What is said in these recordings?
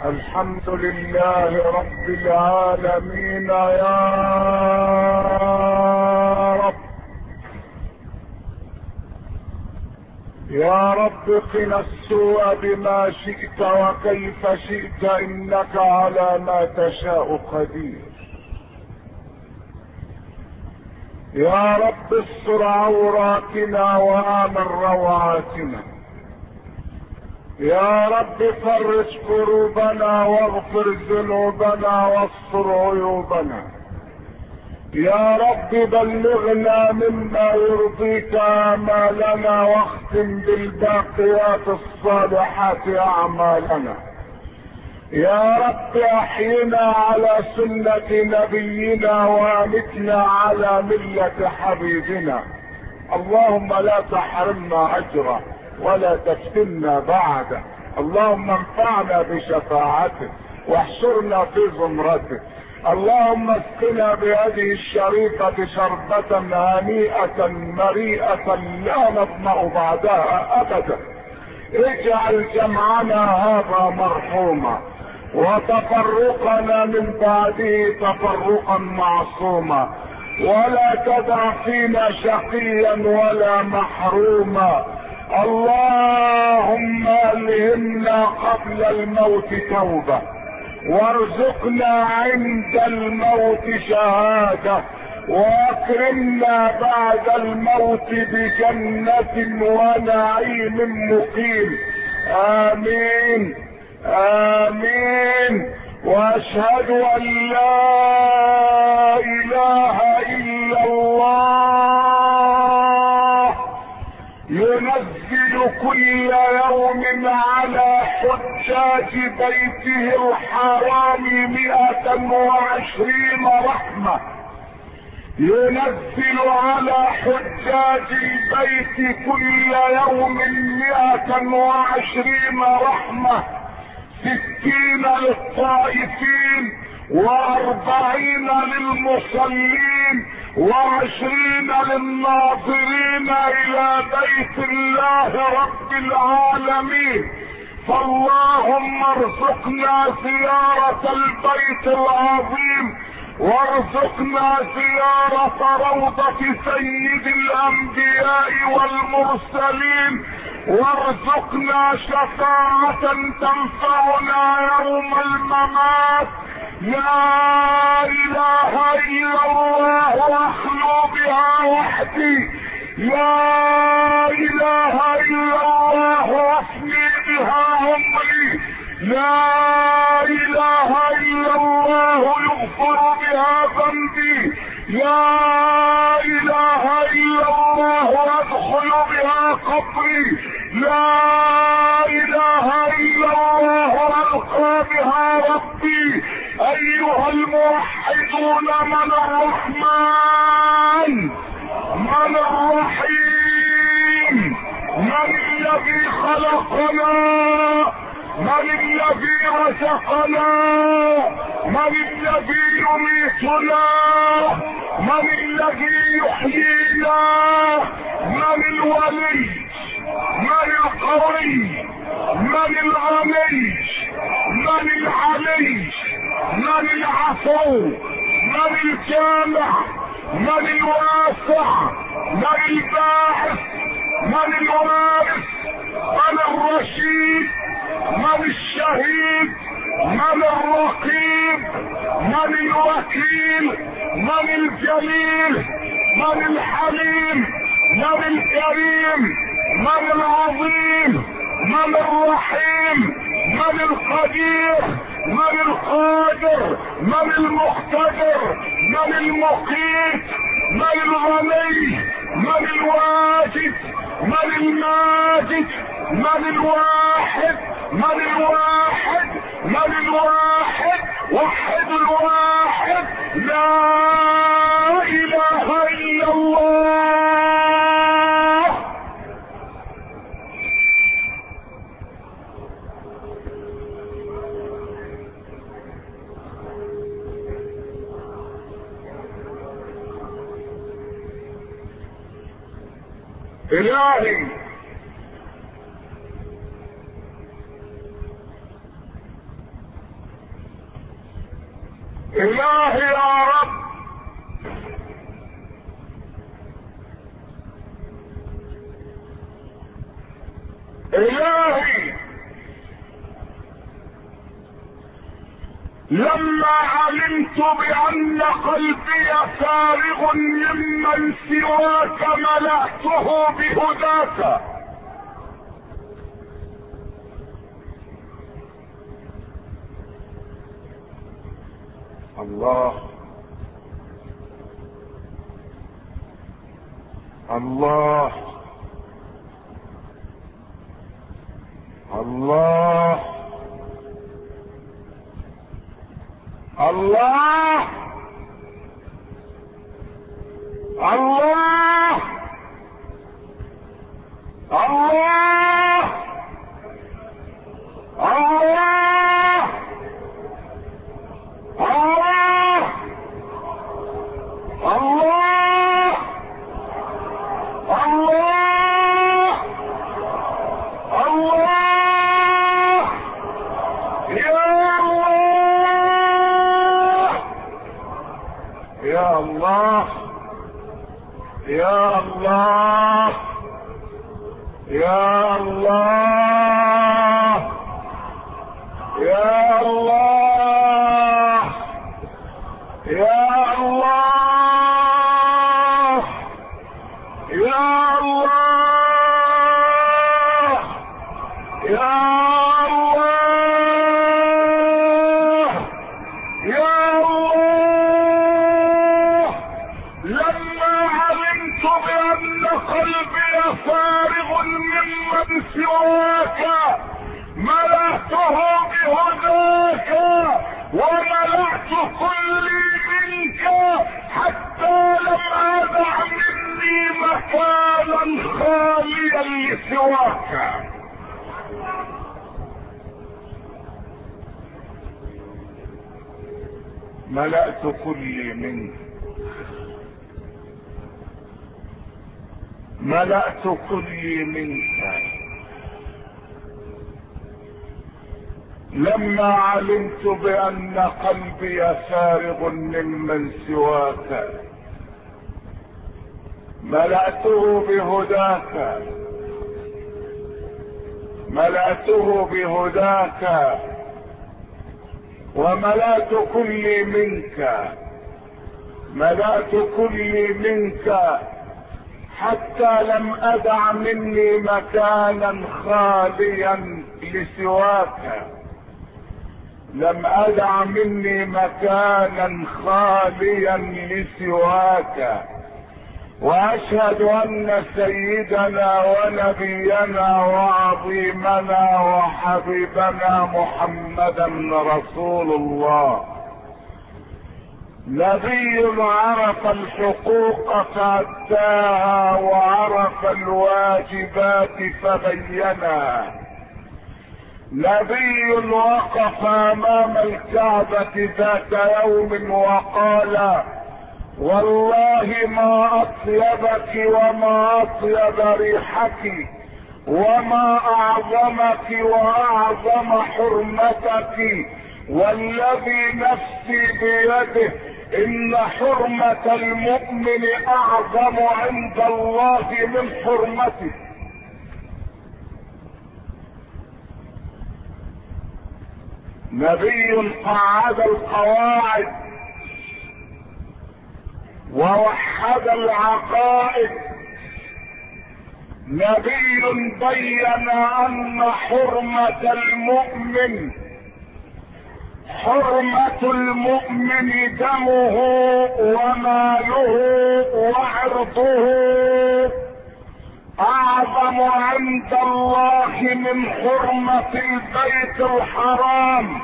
الحمد لله رب العالمين يا رب. يا رب قنا السوء بما شئت وكيف شئت، انك على ما تشاء قدير. يا رب استر عوراتنا وآمن روعاتنا. يا رب فرج كروبنا واغفر ذنوبنا واستر عيوبنا. يا رب بلغنا مما يرضيك آمالنا واختم بالباقيات الصالحات أعمالنا. يا رب احينا على سنة نبينا وامتنا على ملة حبيبنا. اللهم لا تحرمنا اجره ولا تفتنا بعده. اللهم انفعنا بشفاعته واحشرنا في زمرته. اللهم اسقنا بهذه الشريفة شربة هنيئة مريئة لا نظمأ بعدها ابدا. اجعل جمعنا هذا مرحوما وتفرقنا من بعده تفرقا معصوما، ولا تدع فينا شقيا ولا محروما. اللهم الهمنا قبل الموت توبة، وارزقنا عند الموت شهادة، واكرمنا بعد الموت بجنة ونعيم مقيم. امين امين. واشهد ان لا اله الا الله ينزل كل يوم على حجاج بيته الحرام 120 رحمة. ينزل على حجاج البيت كل يوم 120 رحمة، 60 للطائفين و40 للمصلين و20 للناظرين الى بيت الله رب العالمين. فاللهم ارزقنا زيارة البيت العظيم، وارزقنا زيارة روضة سيد الانبياء والمرسلين، وارزقنا شفاعة تنفعنا يوم الممات. لا اله الا الله واخلو بها وحدي. لا اله الا الله وافني بها عمري. لا اله الا الله يغفر بها ذنبي. لا اله الا الله ادخل بها قبري. لا اله الا الله القى بها ربي. ايها الموحدون، من الرحمن؟ من الرحيم؟ من الذي خلقنا؟ من الذي رزقنا؟ من الذي يميتنا؟ من الذي يحيينا؟ من الولي؟ من القوي؟ من الغني؟ من العلي؟ من العفو؟ من الجامع؟ من الواسع؟ من الباعث؟ من الوارث؟ من الرشيد؟ من الشهيد؟ من الرقيب؟ من الوكيل؟ من الجليل؟ من الحليم؟ من الكريم؟ من العظيم؟ من الرحيم؟ من القدير؟ من القادر؟ من المقتدر؟ من المقيت؟ من الغني؟ من الواجد؟ من الماجد؟ من الواحد؟ من الواحد؟ من الواحد؟ وحد الواحد. لا اله الا الله. الهي الهي يا رب، الهي لما علمت بان قلبي فارغ ممن سواك ملأته بهداك. الله الله الله الله الله الله الله الله الله الله الله يا الله يا الله يا الله يا الله يا الله يا الله يا الله يا الله لما علمت بأن قلبي فارغ ممن سواك ملأته بهداك وملأت كلي منك حتى لم أدع مني مكانا خاليا لسواك. ملأت كلي منك، ملأت كلي منك لما علمت بأن قلبي فارغ ممن سواك ملأته بهداك، ملأته بهداك وملأت كلي منك، ملأت كلي منك حتى لم أدع مني مكانا خاليا لسواك، لم أدع مني مكانا خاليا لسواك. وأشهد أن سيدنا ونبينا وعظيمنا وحبيبنا محمدا رسول الله، نبي عرف الحقوق فأداها وعرف الواجبات فبينها، نبي وقف أمام الكعبة ذات يوم وقال والله ما أطيبك وما أطيب ريحك وما أعظمك وأعظم حرمتك، والذي نفسي بيده إن حرمة المؤمن أعظم عند الله من حرمته. نبي قعد القواعد ووحد العقائد، نبي بين أن حرمة المؤمن، حرمة المؤمن دمه وماله وعرضه أعظم عند الله من حرمة البيت الحرام.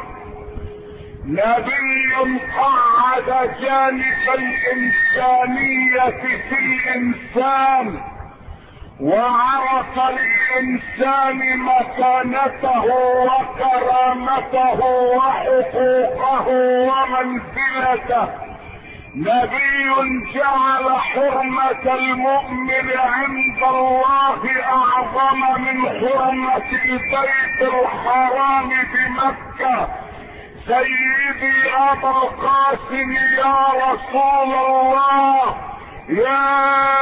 نبي قعد جانب الإنسانية في الإنسان وعرف للإنسان مكانته وكرامته وحقوقه ومنزلته. نبي جعل حرمة المؤمن عند الله أعظم من حرمة البيت الحرام بمكة، سيدي ابا القاسم يا رسول الله، يا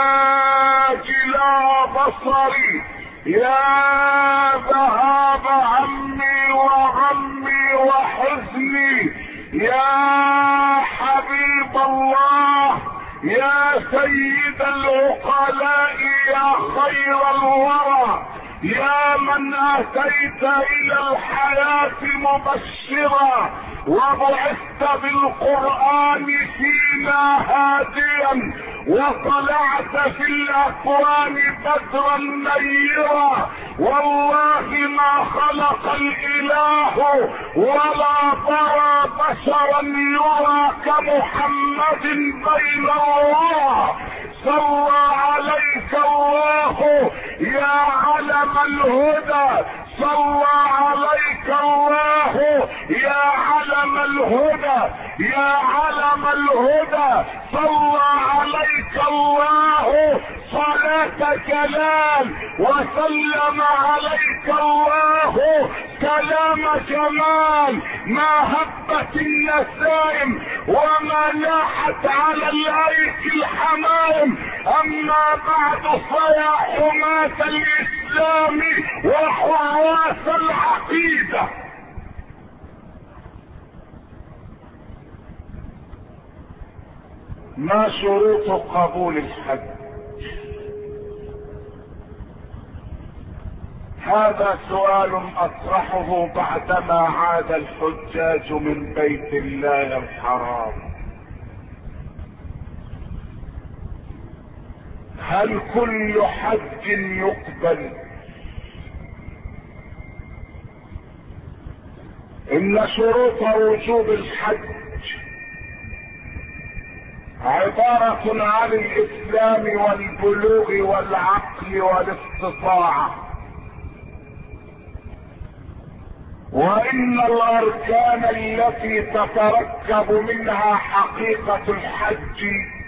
جلاء بصري، يا ذهاب همي وغمي وحزني، يا حبيب الله، يا سيد العقلاء، يا خير الورى، يا من اتيت الى الحياة مبشرا وبعثت بالقرآن فينا هاديا، وطلعت في الاكوان بدرا نيرا، والله ما خلق الاله ولا ترى بشرا يرى كمحمد بين الله. صلى عليك الله يا علم الهدى، صلى عليك الله يا علم الهدى، يا علم الهدى، صلى عليك الله صلاة كلام، وسلم عليك الله كلام جمال، ما هبت النسائم وما لاحت على الايك الحمائم. اما بعد فيا حماة الاسلام وحراس العقيدة، ما شروط قبول الحج؟ هذا سؤال اطرحه بعدما عاد الحجاج من بيت الله الحرام. هل كل حج يقبل؟ ان شروط وجوب الحج عبارة عن الاسلام والبلوغ والعقل والاستطاعة، وان الاركان التي تتركب منها حقيقة الحج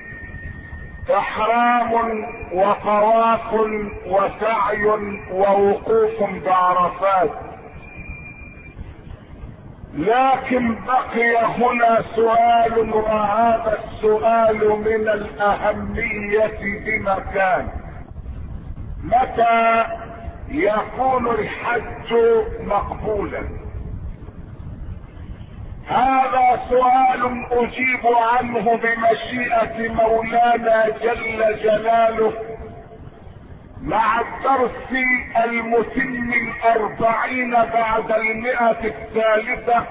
احرام وطواف وسعي ووقوف بعرفات. لكن بقي هنا سؤال، وهذا السؤال من الاهمية بمكان: متى يكون الحج مقبولا؟ هذا سؤال اجيب عنه بمشيئة مولانا جل جلاله مع الدرس المتم 40 بعد 100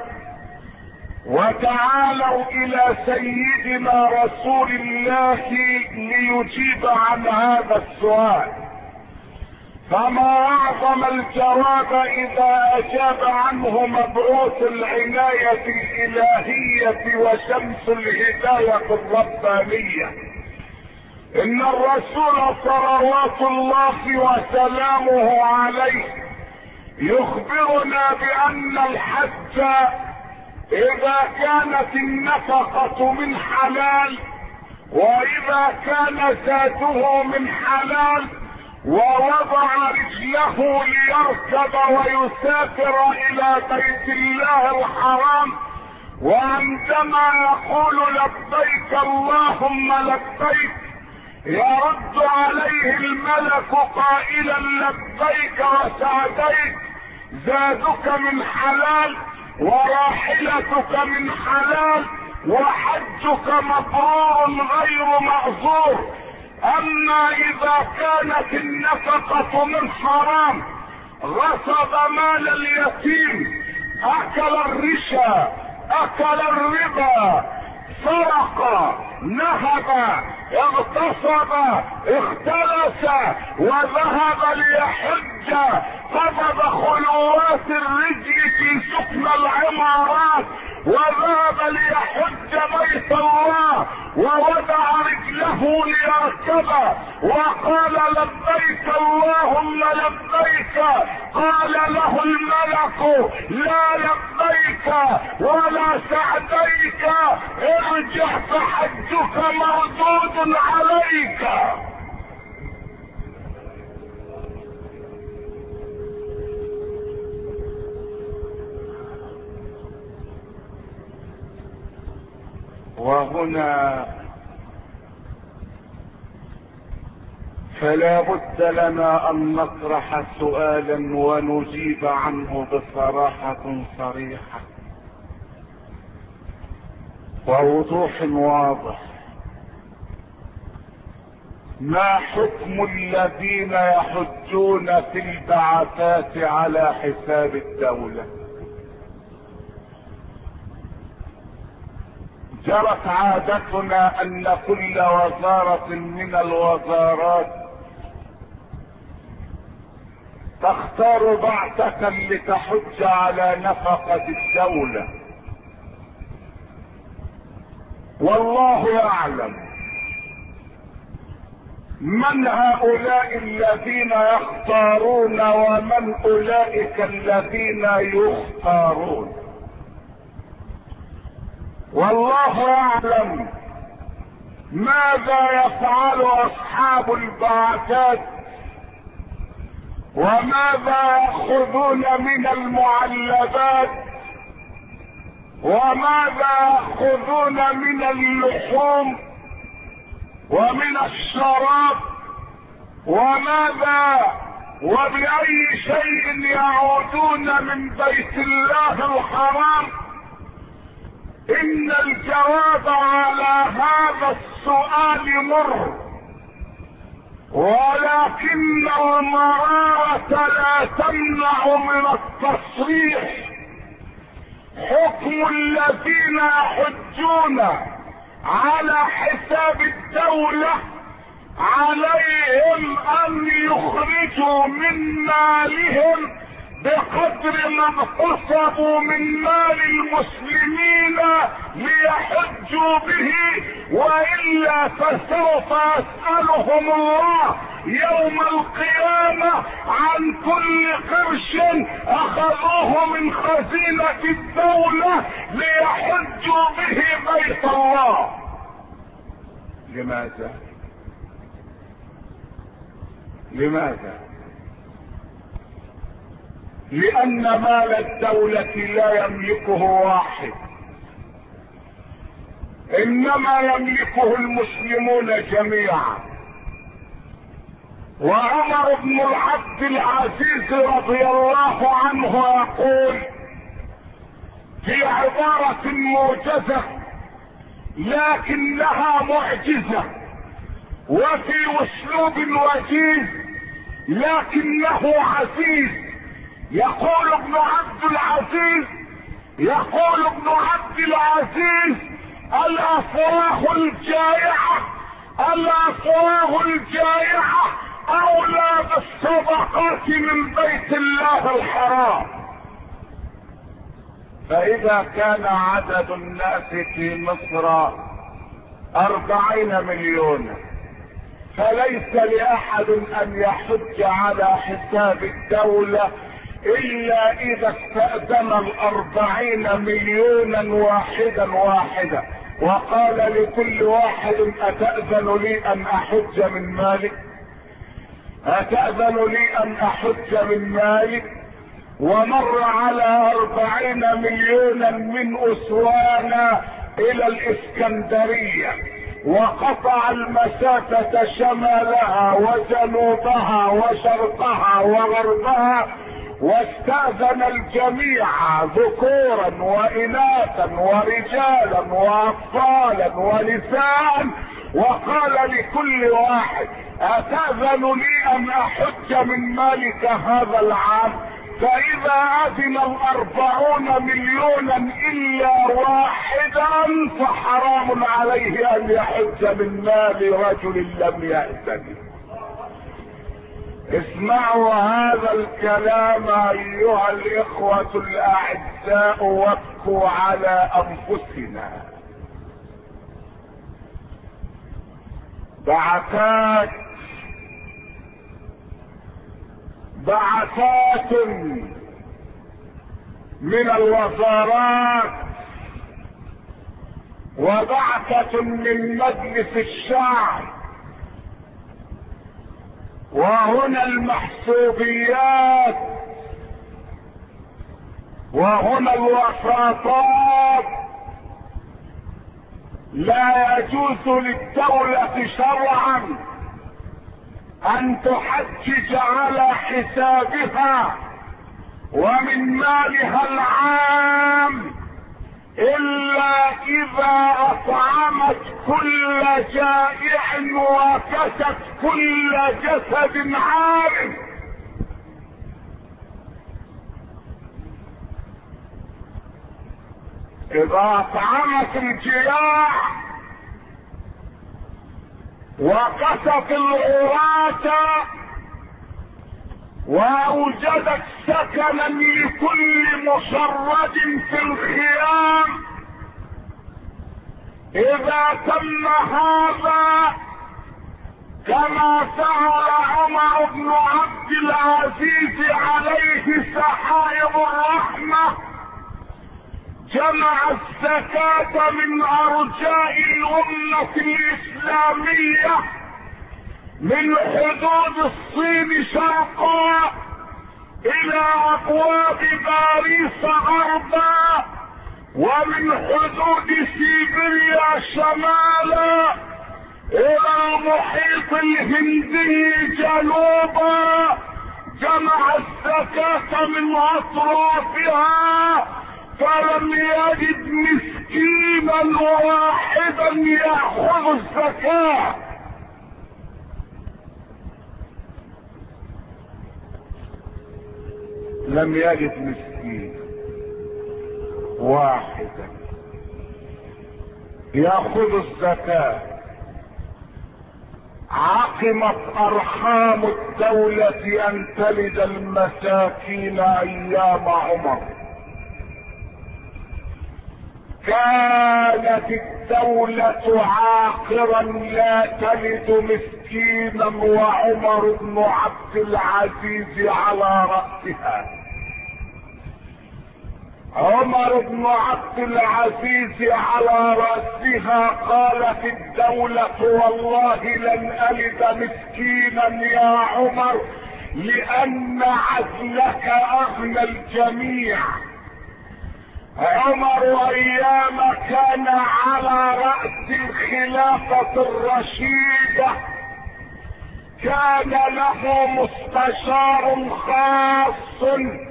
وتعالوا الى سيدنا رسول الله ليجيب عن هذا السؤال. فما اعظم الجواب اذا اجاب عنه مبعوث العناية الالهية وشمس الهداية الربانية. ان الرسول صلوات الله وسلامه عليه يخبرنا بان الحج اذا كانت النفقة من حلال، واذا كان زاده من حلال، ووضع رجله ليركب ويسافر الى بيت الله الحرام، وعندما يقول لبيك اللهم لبيك يرد عليه الملك قائلا لبيك وسعديك، زادك من حلال وراحلتك من حلال وحجك مبرور غير معذور. اما اذا كانت النفقة من حرام، غصب مال اليتيم، اكل الرشا، اكل الربا، سرق، نهب، اغتصب، اختلس، وذهب ليحج، قصد خلوات الرجل في سكن العمارات، وذهب ليحج بيت الله، ووضع رجله ليركب وقال لبيك اللهم لبيك، قال له الملك لا لبيك ولا سعديك، ارجع فحجك مردود عليك. وهنا فلا بد لنا ان نطرح سؤالا ونجيب عنه بصراحة صريحة ووضوح واضح. ما حكم الذين يحجون في البعثات على حساب الدولة؟ جرت عادتنا ان كل وزارة من الوزارات تختار بعثة لتحج على نفقة الدولة، والله يعلم من هؤلاء الذين يختارون ومن اولئك الذين يختارون. والله يعلم ماذا يفعل اصحاب البعثات وماذا يأخذون من المعلبات وماذا يأخذون من اللحوم ومن الشراب وماذا وبأي شيء يعودون من بيت الله الحرام. إن الجواب على هذا السؤال مر، ولكن المرارة لا تمنع من التصريح. حكم الذين يحجون على حساب الدولة عليهم ان يخرجوا من مالهم بقدر ما اغتصبوا من مال المسلمين ليحجوا به، والا فسوف يسألهم الله يوم القيامة عن كل قرش اخذوه من خزينة الدولة ليحجوا به بيت الله. لماذا؟ لماذا؟ لأن مال الدولة لا يملكه واحد، إنما يملكه المسلمون جميعا. وعمر بن عبد العزيز رضي الله عنه يقول في عبارة موجزة لكنها معجزة، وفي اسلوب وجيز لكنه عزيز. يقول ابن عبد العزيز الافواه الجائعة اولى بالصدقات من بيت الله الحرام. فاذا كان عدد الناس في مصر 40 مليون، فليس لاحد ان يحج على حساب الدولة الا اذا استأذن 40 مليونا واحدا وقال لكل واحد اتأذن لي ان احج من مالك، اتأذن لي ان احج من مالك. ومر على 40 مليونا من اسوان الى الاسكندرية وقطع المسافة شمالها وجنوبها وشرقها وغربها، واستأذن الجميع ذكورا وإناثا ورجالا وأطفالا ونساء، وقال لكل واحد أتأذن لي أن أحج من مالك هذا العام؟ فإذا أذن 40 مليونا إلا واحدا فحرام عليه أن يحج من مال رجل لم يأذن. اسمعوا هذا الكلام ايها الاخوة الاعزاء، وابكوا على انفسنا. بعثات من الوزارات وبعثة من مجلس الشعب، وهنا المحسوبيات وهنا الوساطات لا يجوز للدولة شرعا ان تحجج على حسابها ومن مالها العام الا اذا اطعمت كل جائع وكست كل جسد عار. اذا اطعمت الجياع وكست العراة واوجدت سكنا لكل مشرد في الخيام، اذا تم هذا كما فعل عمر بن عبد العزيز عليه سحائب الرحمة، جمع الزكاة من ارجاء الامة الاسلامية من حدود الصين شرقا الى ابواب باريس غربا، ومن حدود سيبيريا شمالا الى المحيط الهندي جنوبا. جمع الزكاة من اطرافها فلم يجد مسكينا واحدا ياخذ الزكاة. لم يجد مسكين واحدا ياخذ الزكاة. عقمت ارحام الدولة ان تلد المساكين ايام عمر. كانت الدولة عاقرا لا تلد مسكينا وعمر بن عبد العزيز على رأسها. عمر بن عبد العزيز على رأسها. قالت الدولة والله لن ألد مسكينا يا عمر لأن عدلك أغنى الجميع. عمر ايام كان على رأس الخلافة الرشيدة كان له مستشار خاص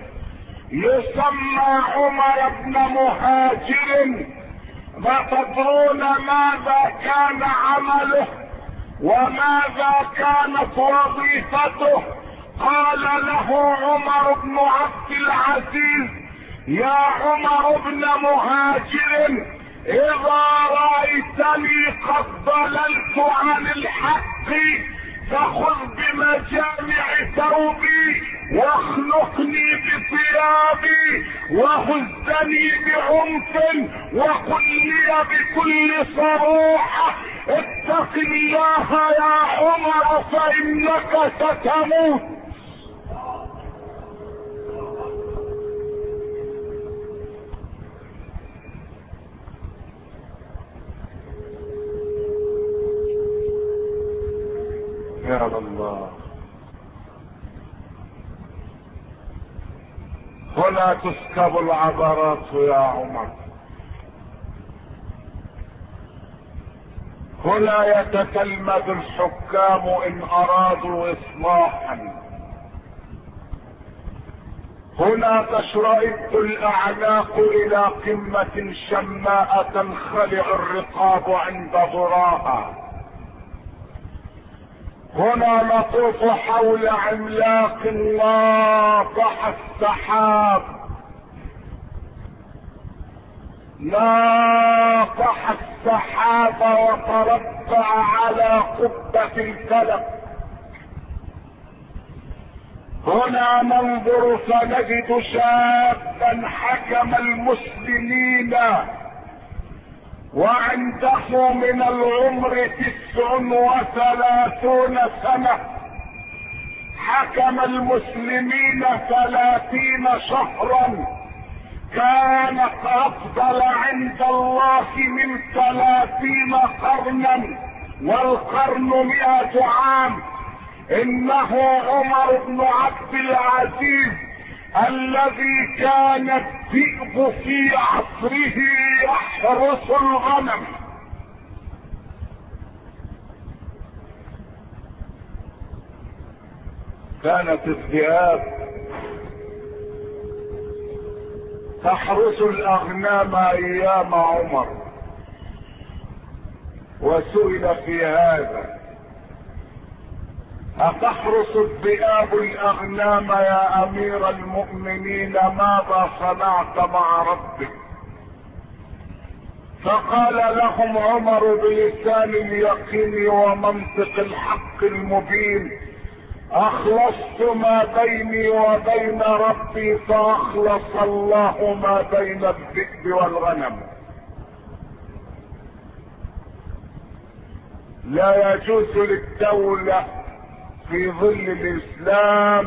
يسمى عمر بن مهاجر. وتدرون ماذا كان عمله وماذا كانت وظيفته؟ قال له عمر بن عبد العزيز يا عمر بن مهاجر اذا رأيتني قد ضللت عن الحق فخذ بمجامع ثوبي واخنقني بثيابي وهزني بعنف وقل لي بكل صروحة اتق الله يا عمر فانك ستموت. يا الله. هنا تسكب العبرات يا عمر. هنا يتتلمذ الحكام ان ارادوا اصلاحا. هنا تشرئب الاعناق الى قمة شماء تنخلع الرقاب عند ذراها. هنا نطوف حول عملاق ناطح السحاب. ناطح السحاب وتربع على قبة الفلك. هنا ننظر فنجد شابا حكم المسلمين وعنده من العمر 39 سنة. حكم المسلمين 30 شهرا. كانت افضل عند الله من 30 قرنا، والقرن 100 عام. انه عمر بن عبد العزيز الذي كان الذئب في عصره يحرس الغنم. كانت الذئاب تحرس الاغنام ايام عمر، وسئل في هذا: أتحرس الذئاب الاغنام يا امير المؤمنين؟ ماذا صنعت مع ربك؟ فقال لهم عمر بلسان اليقين ومنطق الحق المبين: اخلصت ما بيني وبين ربي فاخلص الله ما بين الذئب والغنم. لا يجوز للدولة في ظل الاسلام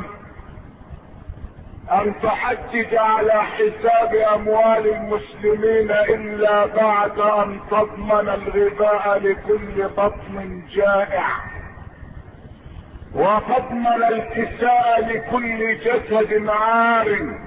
ان تحجج على حساب اموال المسلمين الا بعد ان تضمن الغذاء لكل بطن جائع، وتضمن الكساء لكل جسد عار،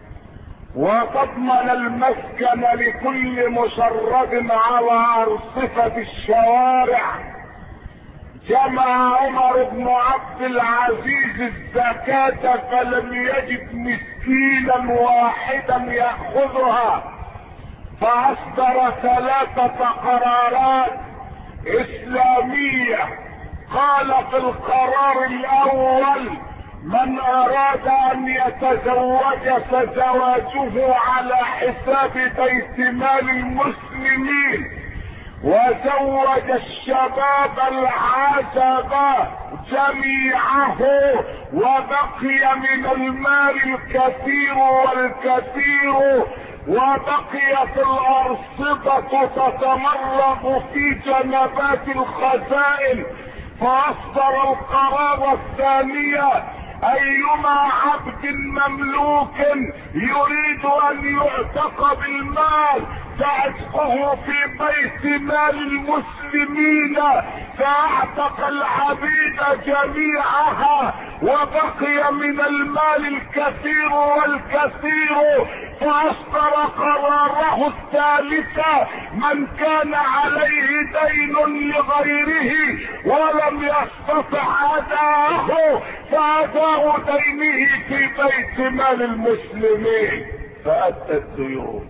وتضمن المسكن لكل مشرد على ارصفة الشوارع. جمع عمر بن عبد العزيز الزكاة فلم يجد مسكينا واحدا يأخذها، فأصدر 3 قرارات إسلامية. قال في القرار الأول: من أراد أن يتزوج فزواجه على حساب بيت مال المسلمين، وزوج الشباب العزبة جميعه، وبقي من المال الكثير والكثير، وبقيت الأرصدة تتمرغ في جنبات الخزائن. فأصدر القرار الثانية: ايما عبد مملوك يريد ان يعتق بالمال فعتقه في بيت مال المسلمين، فاعتق العبيد جميعها، وبقي من المال الكثير والكثير. فاصدر قراره الثالثة: من كان عليه دين لغيره ولم يستطع اداءه فاداء دينه في بيت مال المسلمين، فادى الديون.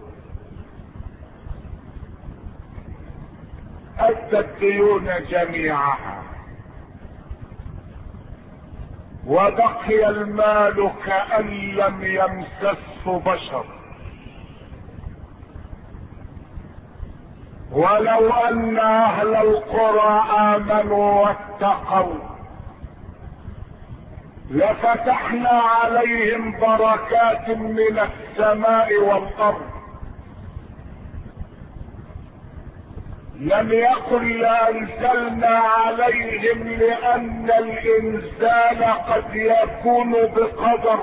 ادى الديون جميعها، وبقي المال كأن لم يمسسه بشر. ولو ان اهل القرى امنوا واتقوا لفتحنا عليهم بركات من السماء والارض. لم يقل لانزلنا عليهم لان الانزال قد يكون بقدر،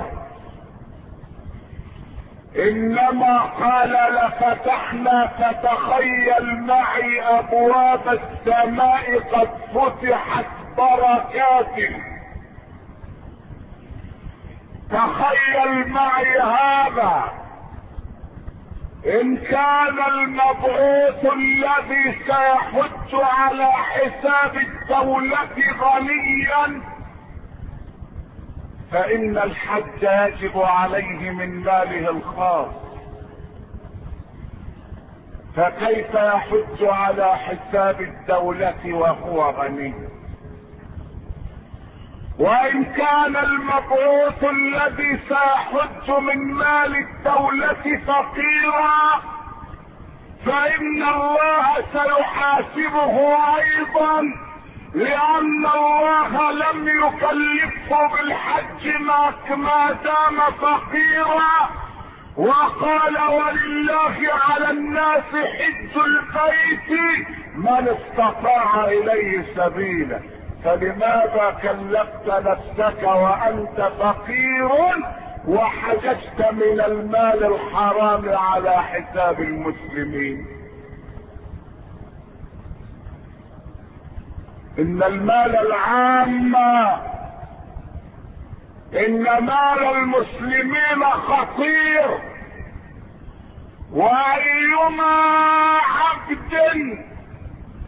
انما قال لفتحنا. فتخيل معي ابواب السماء قد فتحت بركات. تخيل معي هذا. ان كان المبعوث الذي سيحج على حساب الدولة غنيا، فان الحج يجب عليه من ماله الخاص، فكيف يحج على حساب الدولة وهو غني؟ وان كان المبعوث الذي سيحج من مال الدولة فقيرا، فان الله سيحاسبه ايضا، لان الله لم يكلفه بالحج ما دام فقيرا. وقال: ولله على الناس حج البيت من استطاع اليه سبيلا. فلماذا كلفت نفسك وانت فقير وحججت من المال الحرام على حساب المسلمين؟ ان المال العام، ان مال المسلمين خطير، وايما عبد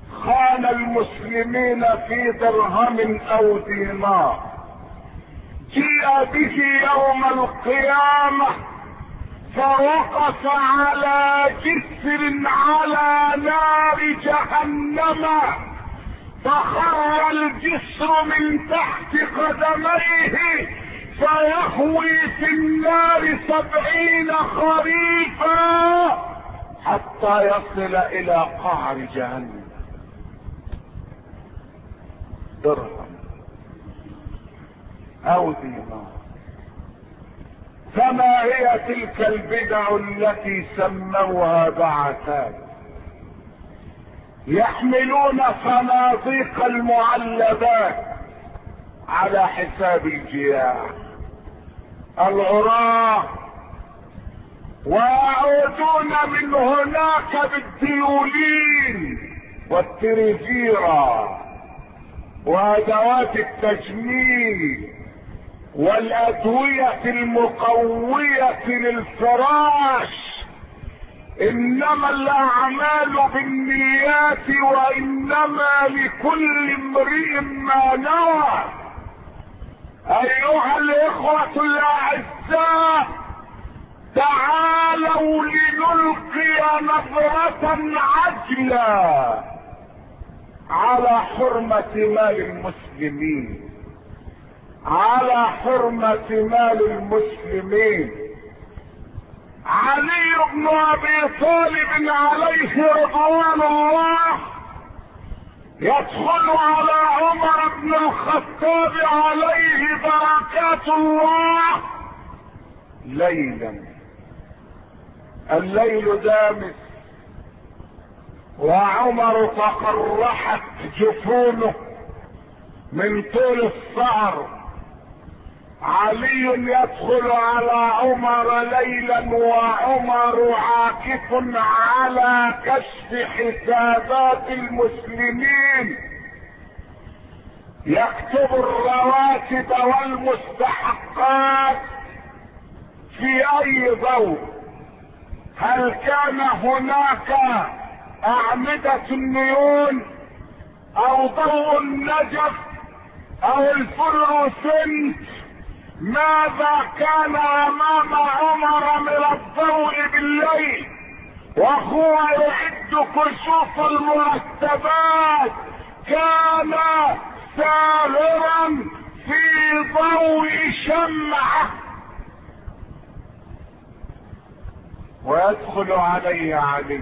خان المسلمين في درهم او دينار جيء به يوم القيامة فوقف على جسر على نار جهنم، فخر الجسر من تحت قدميه فيهوي في النار 70 خريفا حتى يصل الى قعر جهنم. درهم او دينار. فما هي تلك البدع التي سموها بعثات؟ يحملون صناديق المعلبات على حساب الجياع العراة، ويعودون من هناك بالديولين والتريفيرا وادوات التجميل والادوية المقوية للفراش. انما الاعمال بالنيات وانما لكل امرئ ما نوى. ايها الاخوة الاعزاء، تعالوا لنلقي نظرة عجلة على حرمة مال المسلمين، على حرمة مال المسلمين. علي بن ابي طالب عليه رضوان الله يدخل على عمر بن الخطاب عليه بركات الله ليلا. الليل دامس وعمر تقرحت جفونه من طول السهر. علي يدخل على عمر ليلا وعمر عاكف على كشف حسابات المسلمين، يكتب الرواتب والمستحقات في اي ضوء. هل كان هناك اعمدة النيون او ضوء النجف او الفلوسنت؟ ماذا كان امام عمر من الضوء بالليل وهو يعد كشوف المرتبات؟ كان ساهرا في ضوء شمعة. ويدخل عليه علي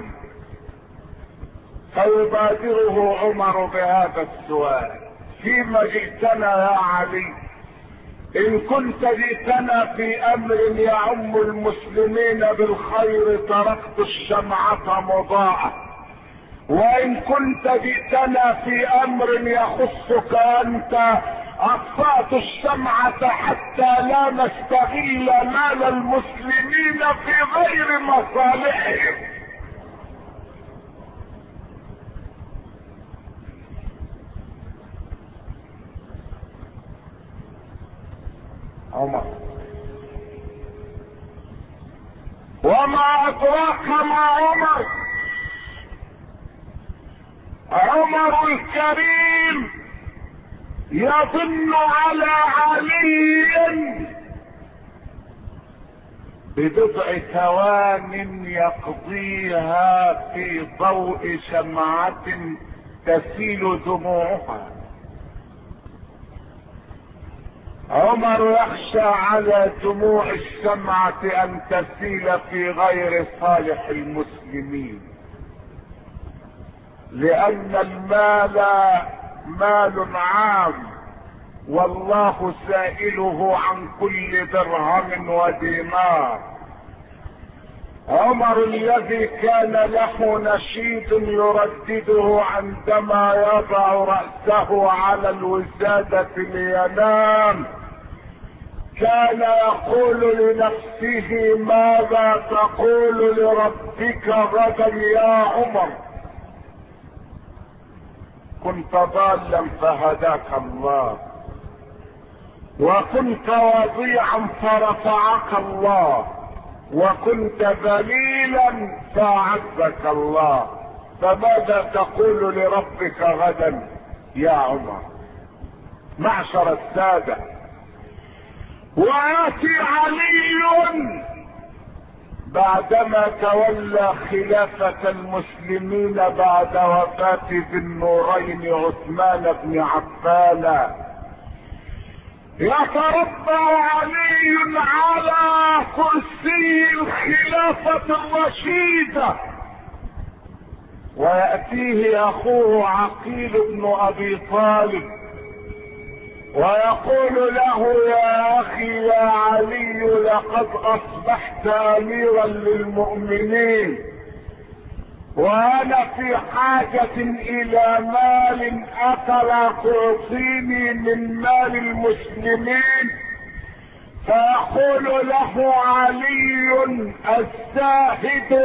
فيبادره عمر بهذا السؤال: فيما جئتنا يا علي؟ ان كنت جئتنا في امر يعم المسلمين بالخير تركت الشمعة مضاءة، وان كنت جئتنا في امر يخصك انت اطفأت الشمعة حتى لا نستغل مال المسلمين في غير مصالحهم. عمر: وما ادراك ما عمر؟ عمر الكريم يظن على علي ببضع ثوان يقضيها في ضوء شمعة تسيل دموعها. عمر يخشى على دموع الشمعة ان تسيل في غير صالح المسلمين، لان المال مال عام والله سائله عن كل درهم ودينار. عمر الذي كان له نشيد يردده عندما يضع رأسه على الوسادة لينام، كان يقول لنفسه: ماذا تقول لربك غدا يا عمر؟ كنت ضالا فهداك الله، وكنت وضيعا فرفعك الله، وكنت ذليلا فاعزك الله، فماذا تقول لربك غدا يا عمر؟ معشر السادة، وياتي علي بعدما تولى خلافة المسلمين بعد وفاة ذي النورين عثمان بن عفان، يتربع علي على كرسي الخلافة الرشيدة، ويأتيه اخوه عقيل بن ابي طالب ويقول له: يا اخي يا علي، لقد اصبحت اميرا للمؤمنين، وانا في حاجة الى مال افلا تعطيني من مال المسلمين؟ فيقول له علي: الزاهد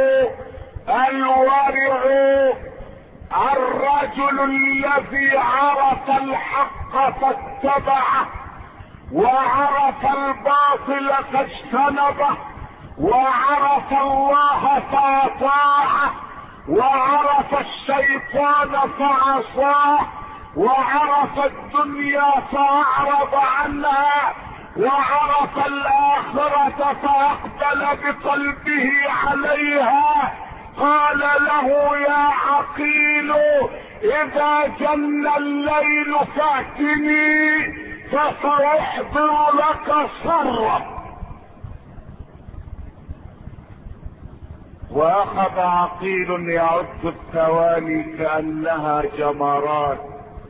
الورع الرجل الذي عرف الحق فاتبعه، وعرف الباطل فاجتنبه، وعرف الله فاطاعه، وعرف الشيطان فعصاه، وعرف الدنيا فاعرض عنها، وعرف الاخرة فاقبل بقلبه عليها. قال له: يا عقيل، اذا جن الليل فاتني فسأحضر لك سرا. واخذ عقيل يعد الثواني كأنها جمرات،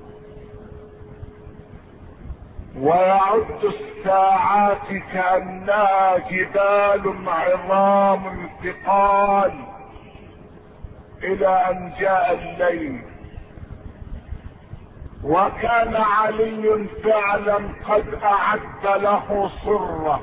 ويعد الساعات كأنها جبال عظام ثقال، الى ان جاء الليل. وكان علي فعلا قد اعد له صرة،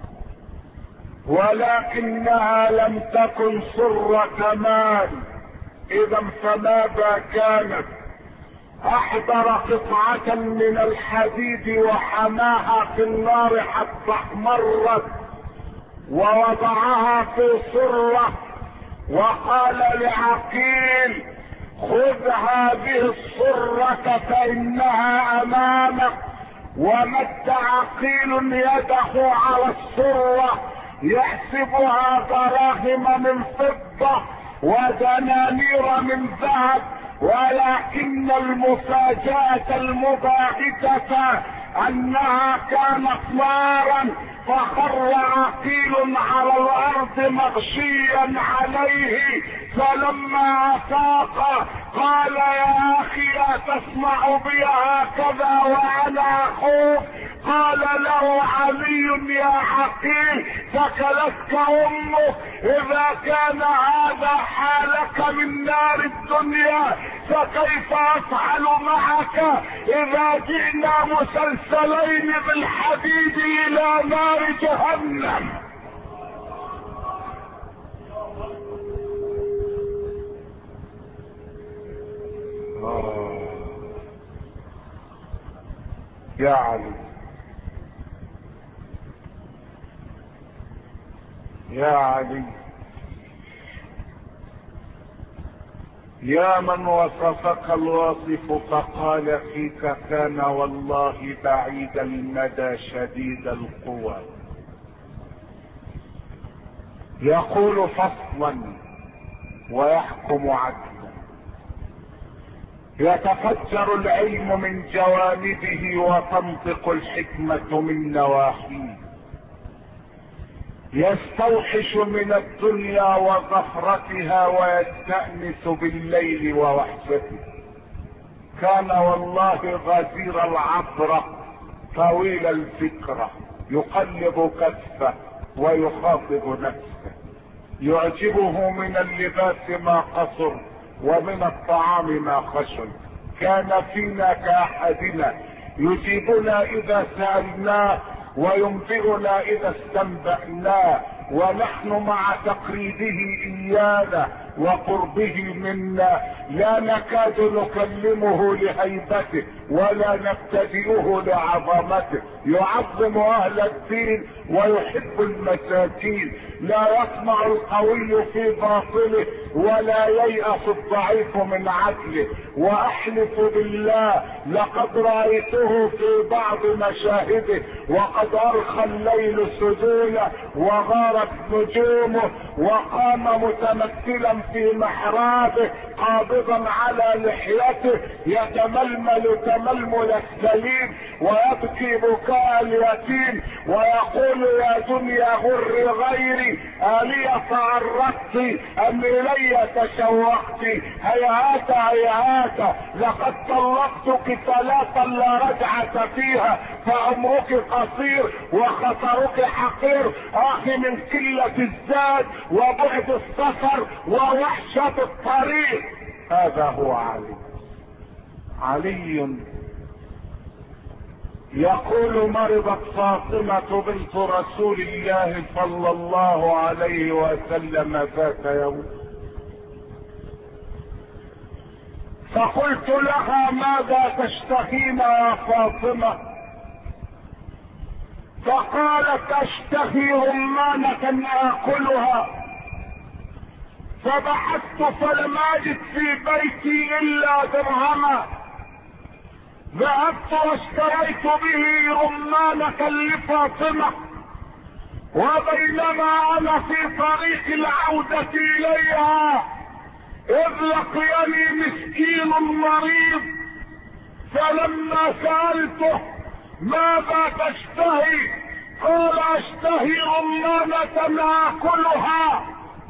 ولكنها لم تكن صرة مال. اذا فماذا كانت؟ احضر قطعة من الحديد وحماها في النار حتى احمرت، ووضعها في صرة، وقال لعقيل: خذ هذه الصرة فإنها أمامك. ومد عقيل يده على الصرة يحسبها دراهم من فضة ودنانير من ذهب، ولكن المفاجأة المباهجة انها كانت نارا، فخر عقيل على الارض مغشيا عليه. فلما افاق قال: يا اخي اتسمع بي هكذا وانا اخوك؟ قال له علي: يا عقيل، ثكلتك امك، اذا كان هذا حالك من نار الدنيا فكيف افعل معك اذا جئنا مسلسلين بالحديد الى نار جهنم؟ يا علي، يا علي، يا من وصفك الواصف فقال فيك: كان والله بعيد المدى شديد القوى. يقول فصلا ويحكم عدلا، يتفجر العلم من جوانبه وتنطق الحكمة من نواحيه، يستوحش من الدنيا وزفرتها ويستأنس بالليل ووحشته. كان والله غزير العبرة طويل الفكرة، يقلب كفه ويخاطب نفسه، يعجبه من اللباس ما قصر ومن الطعام ما خشن. كان فينا كأحدنا، يجيبنا اذا سألناه وينبئنا اذا استنبأناه، ونحن مع تقريبه ايانا وقربه منا لا نكاد نكلمه لهيبته ولا نبتدئه لعظمته. يعظم اهل الدين ويحب المساكين، لا يطمع القوي في باطله ولا ييأس الضعيف من عدله. واحلف بالله لقد رأيته في بعض مشاهده وقد ارخى الليل سجوله وغارت نجومه، وقام متمثلا في محرابه قابضا على لحيته يتململ تململ السليم ويبكي بكاء اليتيم ويقول يا دنيا غر غيري الي تعرضت ام الي تشوقت، هيهات هيهات لقد طلقتك ثلاثا لا رجعة فيها فعمرك قصير وخطرك حقير. اخي من قلة الزاد وبعد السفر ووحشة الطريق. هذا هو علي يقول مرضت فاطمة بنت رسول الله صلى الله عليه وسلم ذات يوم، فقلت لها ماذا تشتهين يا فاطمة؟ فقالت اشتهي رمانة اكلها. فبحثت فلم اجد في بيتي الا درهما، ذهبت واشتريت به رمانة لفاطمة، وبينما انا في طريق العودة اليها اذ لقيني مسكين مريض، فلما سألته ماذا تشتهي قال اشتهي رمانة اكلها.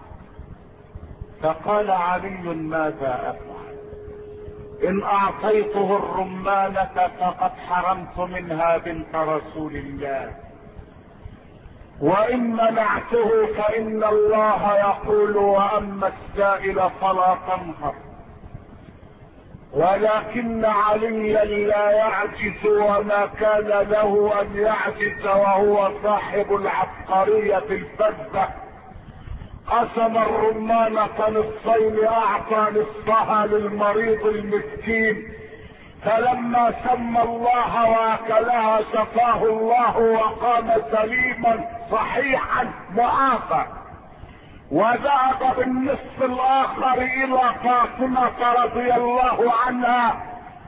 فقال علي ماذا افعل؟ ان اعطيته الرمانة فقد حرمت منها بنت رسول الله، وان منعته فان الله يقول واما السائل فلا تنهر. ولكن عليا لا يعجز وما كان له ان يعجز وهو صاحب العبقرية الفذة. قسم الرمانة نصفين اعطى نصفها للمريض المسكين، فلما سمى الله واكلها شفاه الله وقام سليما صحيحا معافى. وذهب بالنصف الاخر الى فاطمة رضي الله عنها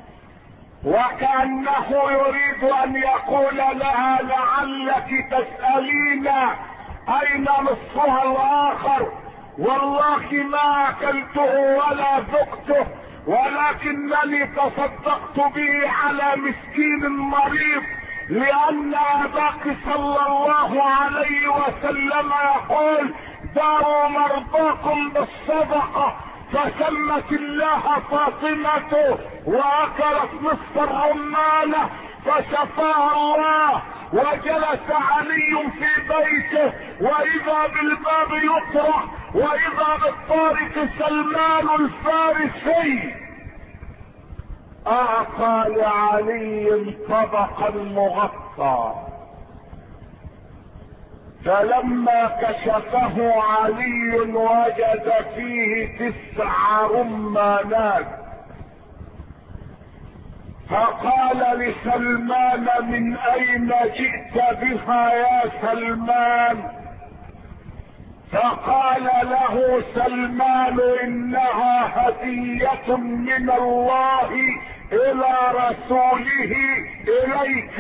وكأنه يريد ان يقول لها لعلك تسألين اين نصفها الاخر، والله ما اكلته ولا ذقته ولكنني تصدقت به على مسكين مريض، لان اباك صلى الله عليه وسلم يقول داروا مرضاكم بالصدقة. فسمت الله فاطمة واكلت نصف الرمانة فشفاها الله. وجلس علي في بيته واذا بالباب يطرح واذا بالطارق سلمان الفارسي اعطى لعلي طبقا مغطى، فلما كشفه علي وجد فيه 9 رمانات، فقال لسلمان من اين جئت بها يا سلمان؟ فقال له سلمان انها هدية من الله الى رسوله اليك.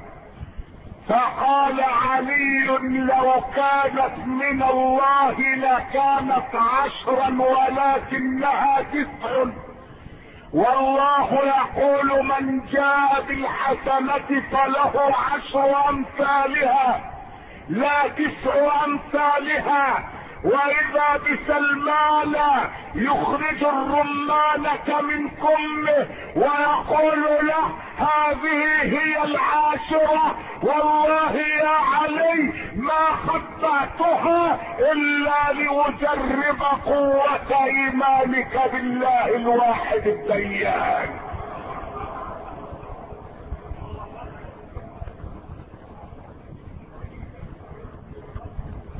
فقال علي لو كانت من الله لكانت 10 ولكنها 9، والله يقول من جاء بالحسنة فله 10 امثالها لا 9 امثالها. واذا بسلمان يخرج الرمانة من كمه ويقول له هذه هي 10، والله يا علي ما خطأتها الا لأجرب قوة ايمانك بالله الواحد الديان.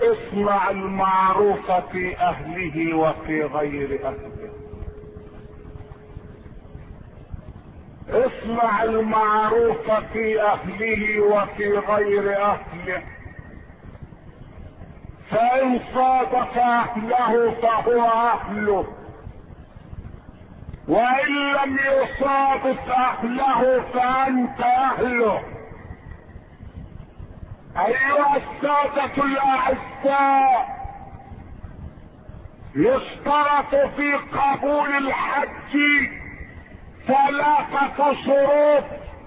اصنع المعروف في اهله وفي غير اهله. اصنع المعروف في اهله وفي غير اهله، فان صادف اهله فهو اهله، وان لم يصادف اهله فانت اهله. ايها السادة الاعزاء، يشترط في قبول الحج 3 شروط،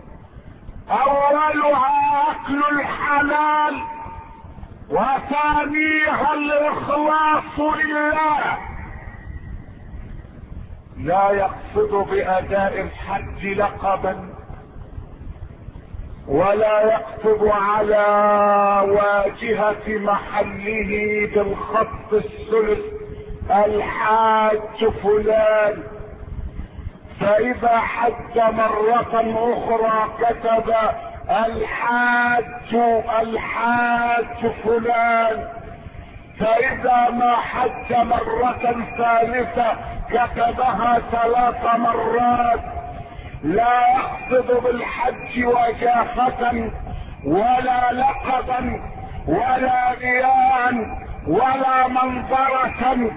اولها اكل الحلال، وثانيها الاخلاص لله. لا يقصد باداء الحج لقبا، ولا يكتب على واجهة محله بالخط الثلث الحاج فلان، فإذا حج مرة أخرى كتب الحاج فلان، فإذا ما حج مرة ثالثة كتبها 3 مرات. لا يقصد بالحج وجاهة ولا لقبا ولا رياء ولا منظرة،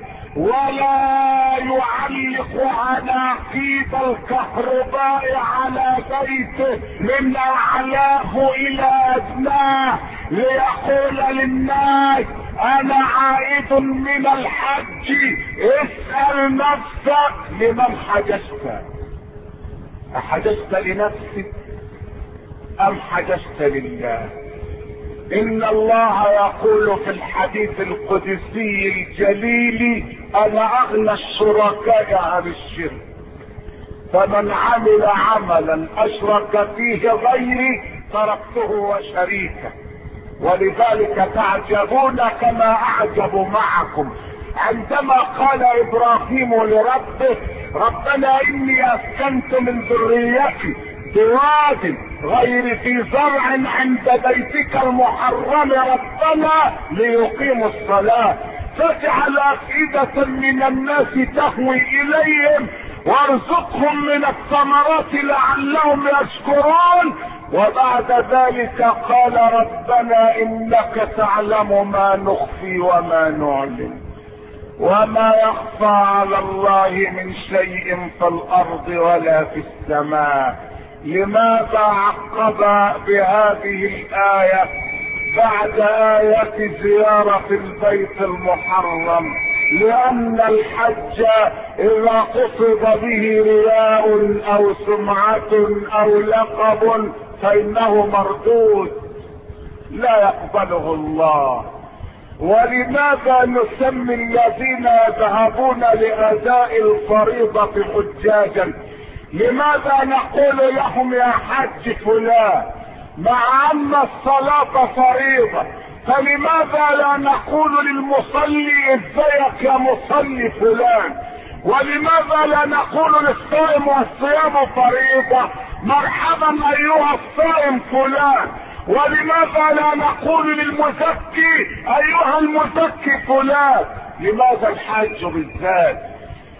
ولا يعلق عناقيد الكهرباء على بيته من اعلاه الى ادناه ليقول للناس انا عائد من الحج. اسأل نفسك لمن حججت؟ احججت لنفسك ام حججت لله؟ ان الله يقول في الحديث القدسي الجليل انا اغنى الشركاء عن الشرك، فمن عمل عملا اشرك فيه غيري تركته وشريكه. ولذلك تعجبون كما اعجب معكم عندما قال ابراهيم لربه ربنا اني اسكنت من ذريتي بواد غير ذي زرع عند بيتك المحرم ربنا ليقيموا الصلاة فاجعل افئدة من الناس تهوي اليهم وارزقهم من الثمرات لعلهم يشكرون. وبعد ذلك قال ربنا انك تعلم ما نخفي وما نعلن وما يخفى على الله من شيء في الارض ولا في السماء. لماذا عقب بهذه الآية بعد آية زيارة البيت المحرم؟ لأن الحج إذا قصد به رياء أو سمعة أو لقب فإنه مردود لا يقبله الله. ولماذا نسمي الذين يذهبون لأداء الفريضة حجاجا؟ لماذا نقول لهم يا حج فلان مع ان الصلاة فريضة؟ فلماذا لا نقول للمصلي ازيك يا مصلي فلان؟ ولماذا لا نقول للصائم والصيام فريضة مرحبا ايها الصائم فلان؟ ولماذا لا نقول للمزكي ايها المزكي فلان؟ لماذا الحج بالذات؟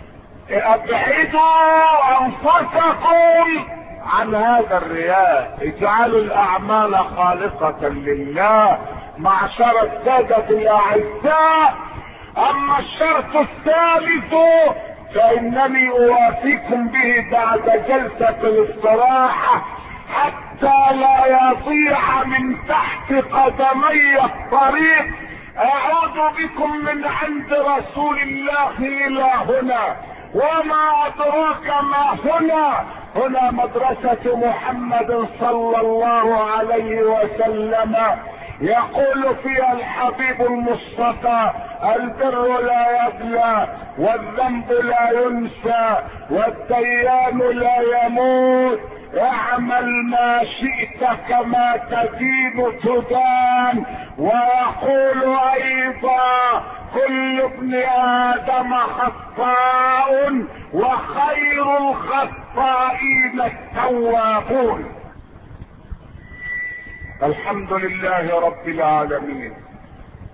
ابعدوا انفسكم عن هذا الرياء، اجعلوا الاعمال خالصة لله معشر السادة الاعزاء. اما الشرط الثالث فانني اوافيكم به بعد جلسة الاستراحة حتى لا يضيع من تحت قدمي الطريق. اعود بكم من عند رسول الله الى هنا، وما ادراك ما هنا؟ هنا مدرسة محمد صلى الله عليه وسلم يقول فيها الحبيب المصطفى البر لا يبلى والذنب لا ينسى والديان لا يموت اعمل ما شئت كما تدين تدان. ويقول ايضا كل ابن ادم خطاء وخير الخطائين التوابون. الحمد لله رب العالمين،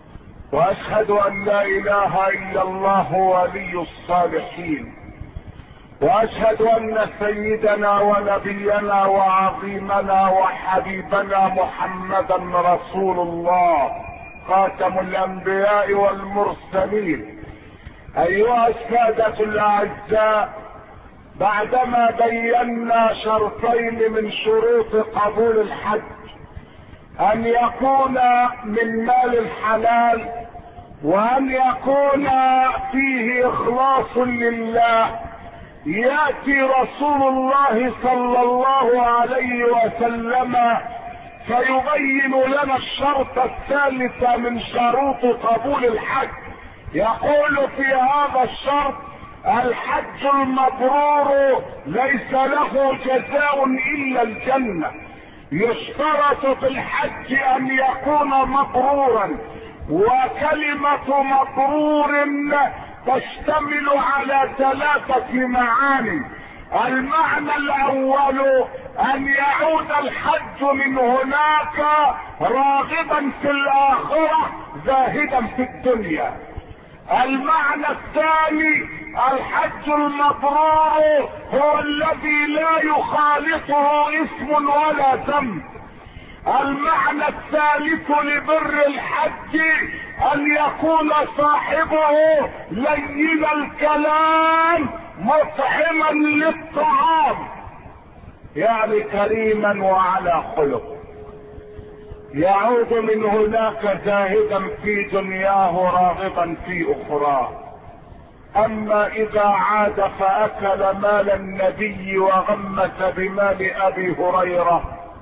واشهد ان لا اله الا الله ولي الصالحين، واشهد ان سيدنا ونبينا وعظيمنا وحبيبنا محمدا رسول الله خاتم الانبياء والمرسلين. ايها السادة الاعزاء، بعدما بينا شرطين من شروط قبول الحج، ان يكون من مال الحلال وان يكون فيه اخلاص لله، ياتي رسول الله صلى الله عليه وسلم فيبين لنا الشرط الثالث من شروط قبول الحج. يقول في هذا الشرط: الحج المبرور ليس له جزاء الا الجنة. يشترط في الحج ان يكون مبرورا، وكلمة مبرور تشتمل على 3 معاني. المعنى الاول ان يعود الحج من هناك راغبا في الاخرة زاهدا في الدنيا. المعنى الثاني: الحج المبرور هو الذي لا يخالطه اسم ولا ذنب. المعنى الثالث لبر الحج ان يكون صاحبه لين الكلام مطعما للطعام، يعني كريما وعلى خلق. يعود من هناك زاهدا في دنياه راغبا في اخراه. اما اذا عاد فاكل مال النبي وغمس بمال ابي هريرة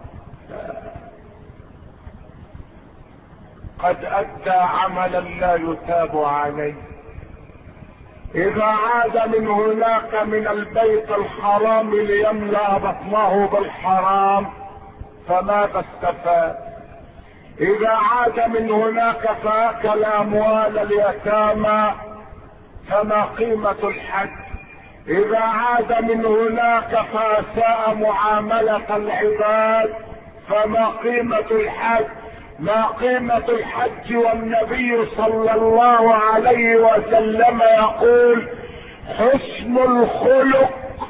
قد ادى عملا لا يتاب عليه. اذا عاد من هناك من البيت الحرام ليملأ بطنه بالحرام فماذا استفاد؟ اذا عاد من هناك فاكل اموال اليتامى فما قيمة الحج؟ اذا عاد من هناك فاساء معاملة العباد فما قيمة الحج؟ ما قيمة الحج والنبي صلى الله عليه وسلم يقول: حسن الخلق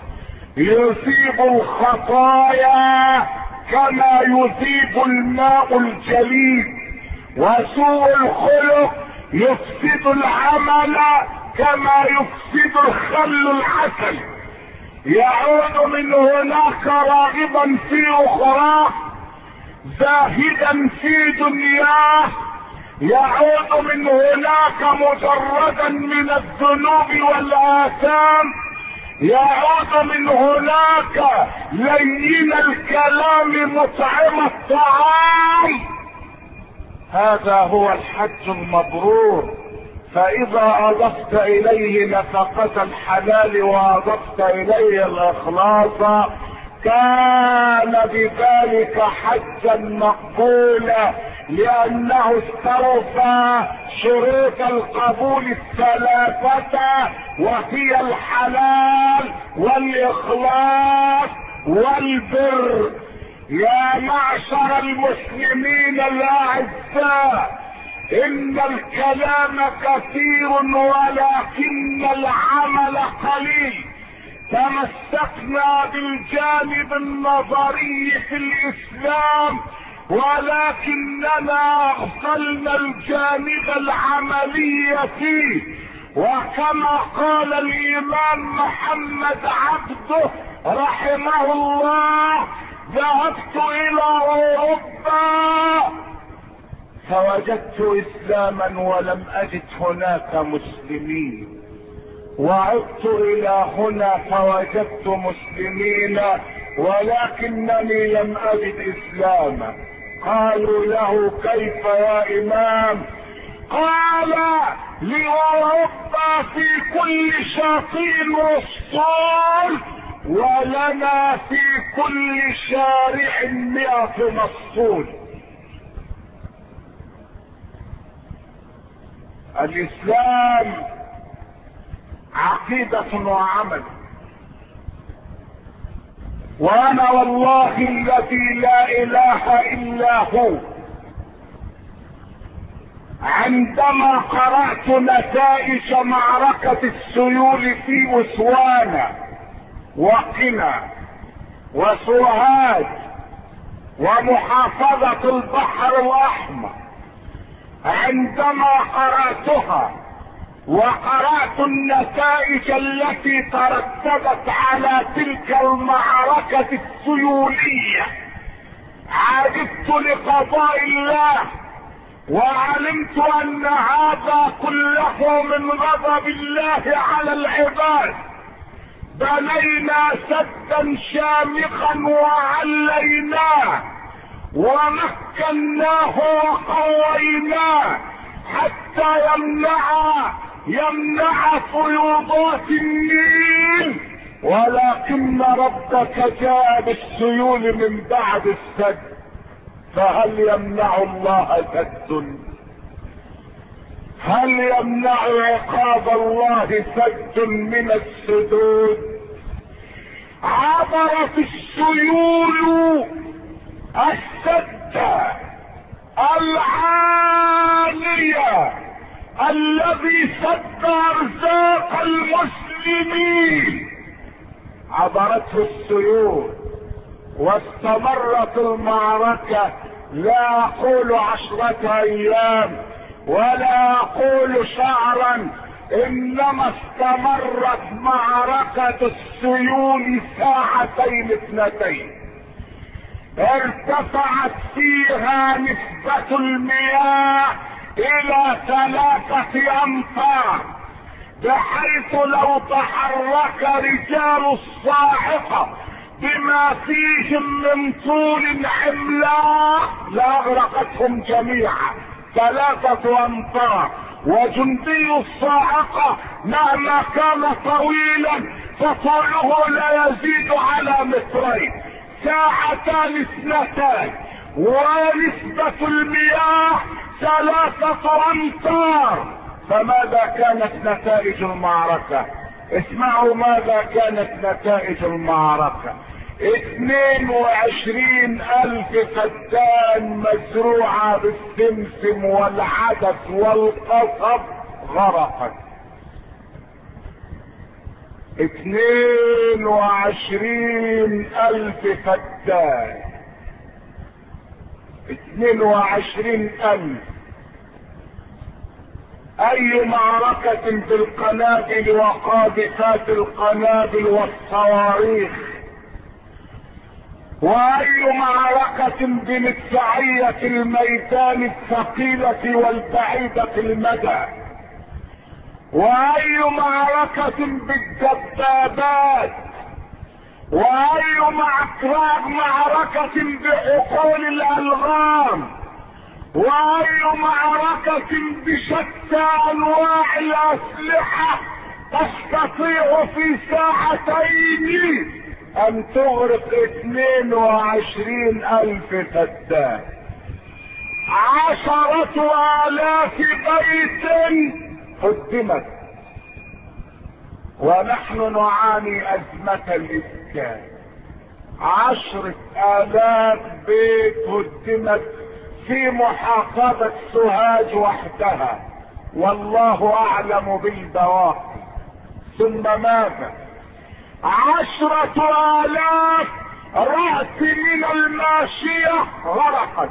يذيب الخطايا كما يذيب الماء الجليد، وسوء الخلق يفسد العمل كما يفسد الخل العسل. يعود من هناك راغبا في اخراه زاهدا في دنياه. يعود من هناك مجردا من الذنوب والاثام. يعود من هناك لين الكلام مطعم الطعام. هذا هو الحج المبرور. فاذا اضفت اليه نفقة الحلال واضفت اليه الاخلاص كان بذلك حجا مقبولا، لانه استوفى شروط القبول 3، وهي الحلال والاخلاص والبر. يا معشر المسلمين الاعزاء، ان الكلام كثير ولكن العمل قليل. تمسكنا بالجانب النظري في الاسلام ولكننا اغفلنا الجانب العملي فيه. وكما قال الامام محمد عبده رحمه الله: ذهبت الى اوروبا فوجدت اسلاما ولم اجد هناك مسلمين، وعدت الى هنا فوجدت مسلمين ولكنني لم اجد اسلاما. قالوا له: كيف يا امام؟ قال: لاوروبا في كل شاطئ رسول، ولنا في كل شارع 100 مسطول. الاسلام عقيدة وعمل. وانا والله الذي لا اله الا هو عندما قرأت نتائج معركة السيول في أسوان وقنا وسوهاج ومحافظة البحر الأحمر، عندما قرأتها وقرأت النتائج التي ترتبت على تلك المعركة السيولية، عجبت لقضاء الله وعلمت ان هذا كله من غضب الله على العباد. بنينا سدا شامخا وعليناه ومكناه وقويناه حتى يمنع فيوضات النيل، ولكن ربك جاء بالسيول من بعد السد، فهل يمنع الله سد؟ هل يمنع عقاب الله سد من السدود؟ عبرت السيول السد العالية الذي سد ارزاق المسلمين، عبرته السيول واستمرت المعركة، لا اقول 10 ايام ولا اقول شهرا، انما استمرت معركة السيول 2 ساعتين. ارتفعت فيها نسبة المياه الى 3 امتار، بحيث لو تحرك رجال الصاعقة بما فيهم من طول عملاق لاغرقتهم جميعا. 3 امتار، وجندي الصاعقة مهما كان طويلا فطوله لا يزيد على 2 متر. 2 ساعتان ونسبة المياه 3 امتار. فماذا كانت نتائج المعركة؟ اسمعوا ماذا كانت نتائج المعركة. 22,000 فدان مزروعة بالسمسم والعدس والقصب غرقت. 22,000 فدان، 22,000. اي معركة بالقنابل وقاذفات القنابل والصواريخ، واي معركة بمدفعية الميدان الثقيلة والبعيدة المدى، واي معركة بالدبابات، واي معركة بحقول الالغام، واي معركة بشتى انواع الاسلحة تستطيع في 2 ساعتين ان تغرق 22,000 فدان. 10,000 بيت هدمت، ونحن نعاني ازمة الاسكان. 10,000 بيت هدمت في محافظة سوهاج وحدها، والله اعلم بالبواقي. ثم ماذا؟ 10,000 رأس من الماشية غرقت.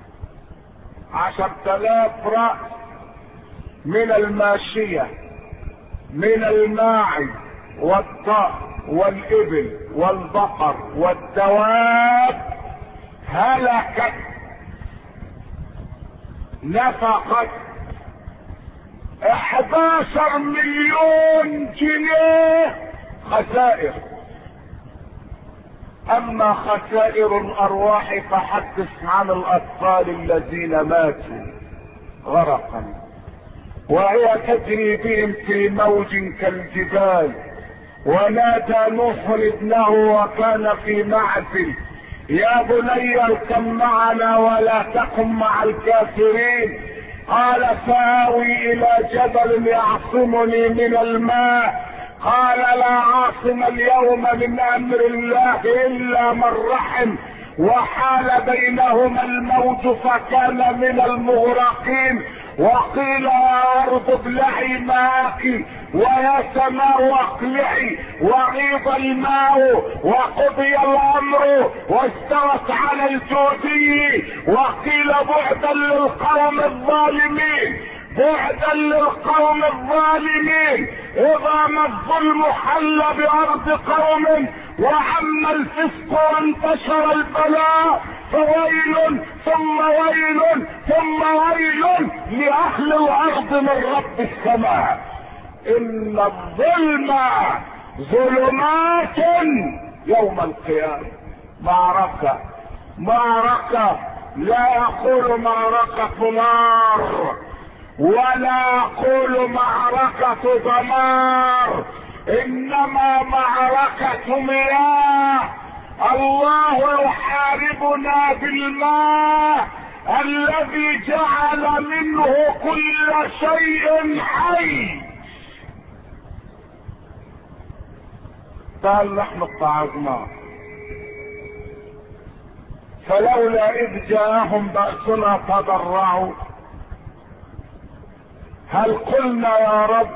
10,000 رأس من الماشية، من الماعز والضأن والإبل والبقر والدواب، هلكت، نفقت 11 مليون جنيه خسائر. اما خسائر الارواح فحدث عن الاطفال الذين ماتوا غرقا وهي تجري بهم في موج كالجبال. ونادى نوح ابنه وكان في معزل: يا بني اركب معنا ولا تكن مع الكافرين. قال: سآوي الى جبل يعصمني من الماء. قال: لا عاصم اليوم من امر الله الا من رحم. وحال بينهما الموج فكان من المغرقين. وقيل يا أرض ابلعي ماءك ويا سماء اقلعي، وغيض الماء وقضي الأمر واستوت على الجودي. وقيل بعدا للقوم الظالمين، بعدا للقوم الظالمين، إذا ما الظلم حل بأرض قوم وعم الفسق وانتشر البلاء، فويل ثم ويل ثم ويل لأهل الأرض من رب السماء. إن الظلم ظلمات يوم القيامة. معركة، معركة، لا يقول معركة نار ولا يقول معركة دمار، إنما معركة مياه. الله يحاربنا بالماء الذي جعل منه كل شيء حي. فهل نحن اتعظنا؟ فلولا إذ جاءهم بأسنا تضرعوا. هل قلنا يا رب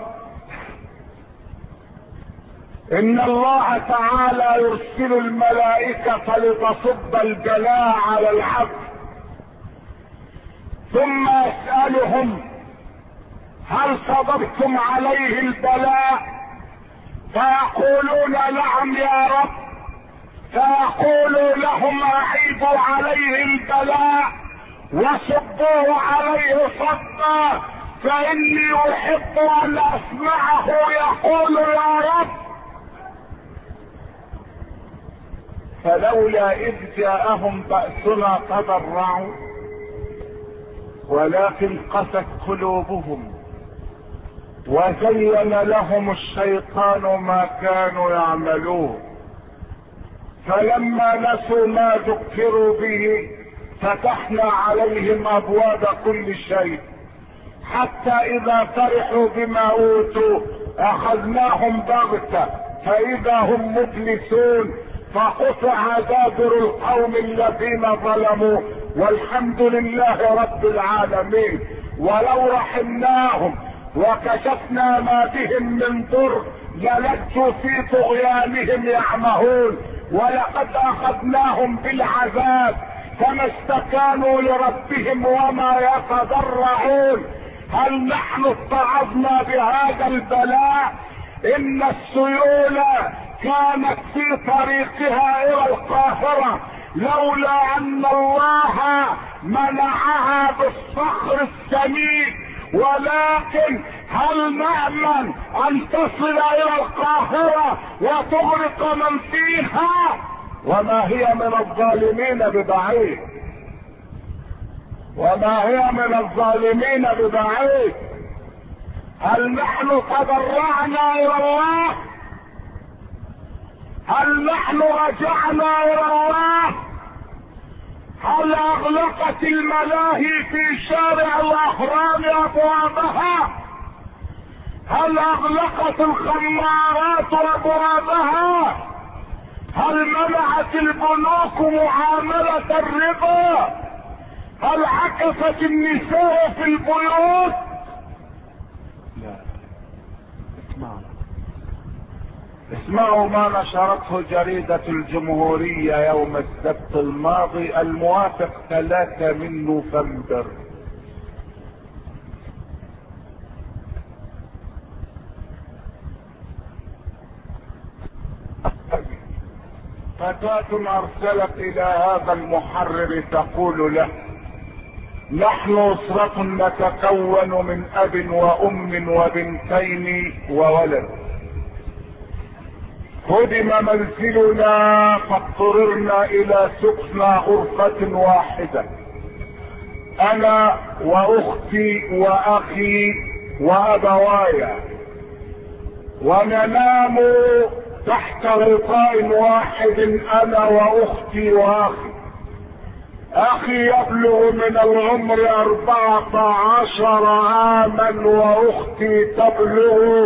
إن الله تعالى يرسل الملائكة لتصب البلاء على العبد، ثم يسألهم هل صبرتم عليه البلاء؟ فيقولون نعم يا رب، فيقول لهم أعيدوا عليه البلاء وصبوه عليه صبا، فإني أحب أن أسمعه يقول يا رب. فلولا إذ جاءهم بأسنا تضرعوا ولكن قست قلوبهم وزين لهم الشيطان ما كانوا يعملون، فلما نسوا ما ذكروا به فتحنا عليهم أبواب كل شيء، حتى إذا فرحوا بما أوتوا أخذناهم بغتة فإذا هم مبلسون، فقطع دابر القوم الذين ظلموا، والحمد لله رب العالمين. ولو رحمناهم وكشفنا ما بهم من ضر للجوا في طغيانهم يعمهون، ولقد أخذناهم بالعذاب فما استكانوا لربهم وما يتضرعون. هل نحن اتعظنا بهذا البلاء؟ إن السيول كانت في طريقها إلى القاهرة لولا أن الله منعها بالصخر السميك، ولكن هل نأمن أن تصل إلى القاهرة وتغرق من فيها؟ وما هي من الظالمين ببعيد، وما هي من الظالمين ببعيد. هل نحن تضرعنا إلى الله؟ هل نحن رجعنا إلى الله؟ هل أغلقت الملاهي في شارع الأهرام أبوابها؟ هل أغلقت الخمارات أبوابها؟ هل منعت البنوك معاملة الربا؟ هل عكست النساء في البيوت؟ لا. اسمعوا ما نشرته جريدة الجمهورية يوم السبت الماضي الموافق 3 من نوفمبر. فتاة ارسلت الى هذا المحرر تقول له: نحن اسرة نتكون من اب وام وبنتين وولد، هدم منزلنا فاضطررنا الى سكن غرفة واحدة، انا واختي واخي وابوايا، وننام تحت غطاء واحد انا واختي واخي. اخي يبلغ من العمر 14 عاما واختي تبلغ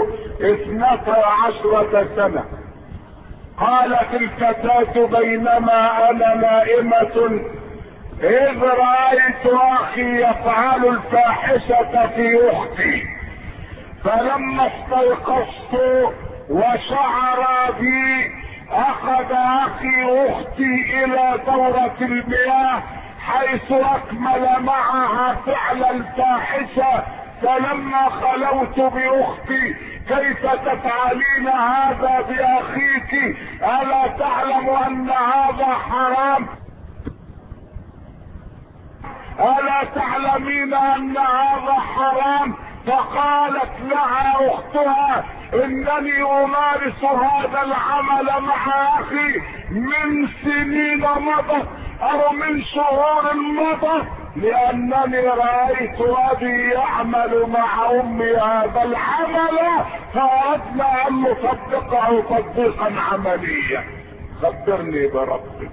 12 سنة. قالت الفتاة: بينما انا نائمة إذ رأيت أخي يفعل الفاحشة في أختي، فلما استيقظت وشعر بي أخذ أخي أختي إلى دورة المياه حيث أكمل معها فعل الفاحشة. فلما خلوت بأختي: كيف تفعلين هذا بأخيك؟ ألا تعلم أن هذا حرام؟ ألا تعلمين أن هذا حرام؟ فقالت لها أختها: إنني أمارس هذا العمل مع أخي من سنين مضت أو من شهور مضت، لأنني رأيت أبي يعمل مع أمي هذا العمل، فأردنا أن نطبقه تطبيقا عمليا. خبرني بربك،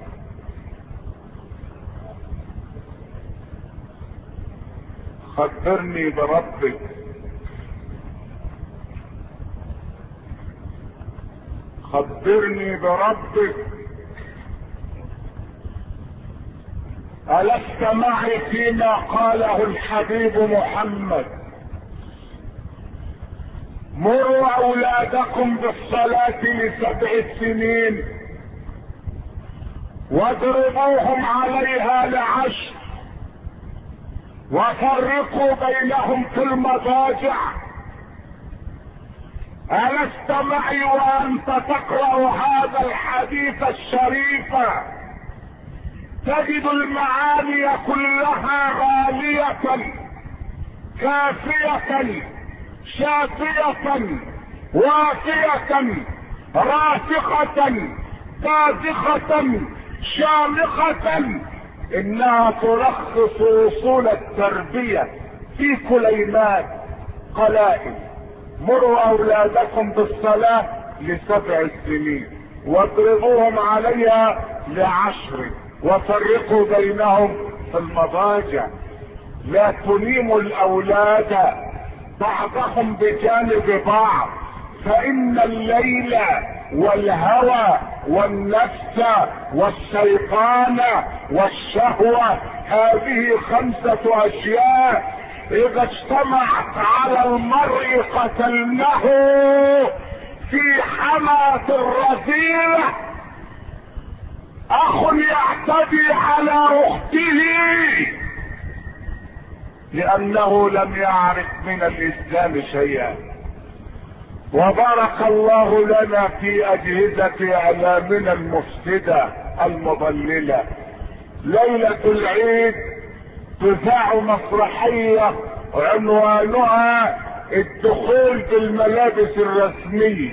خبرني بربك. خبرني بربك. ألست معي فيما قاله الحبيب محمد: مروا أولادكم بالصلاة ل7 سنين واضربوهم عليها ل10 وفرقوا بينهم في المضاجع. ألست معي وأنت تقرأ هذا الحديث الشريف تجد المعاني كلها غالية كافية شافية وافية راسخة بازخة شامخة، انها تلخص وصول التربية في كلمات قلائل: مروا اولادكم بالصلاة ل7 سنين واضربوهم عليها ل10 وفرقوا بينهم في المضاجع. لا تنيموا الاولاد بعضهم بجانب بعض، فان الليل والهوى والنفس والشيطان والشهوة هذه 5 اشياء اذا اجتمعت على المرء قتلنه في حماة الرذيلة. اخ يعتدي على اخته لانه لم يعرف من الاسلام شيئا. وبارك الله لنا في اجهزة اعلامنا المفسدة المضللة. ليلة العيد تذاع مسرحية عنوانها الدخول بالملابس الرسمية.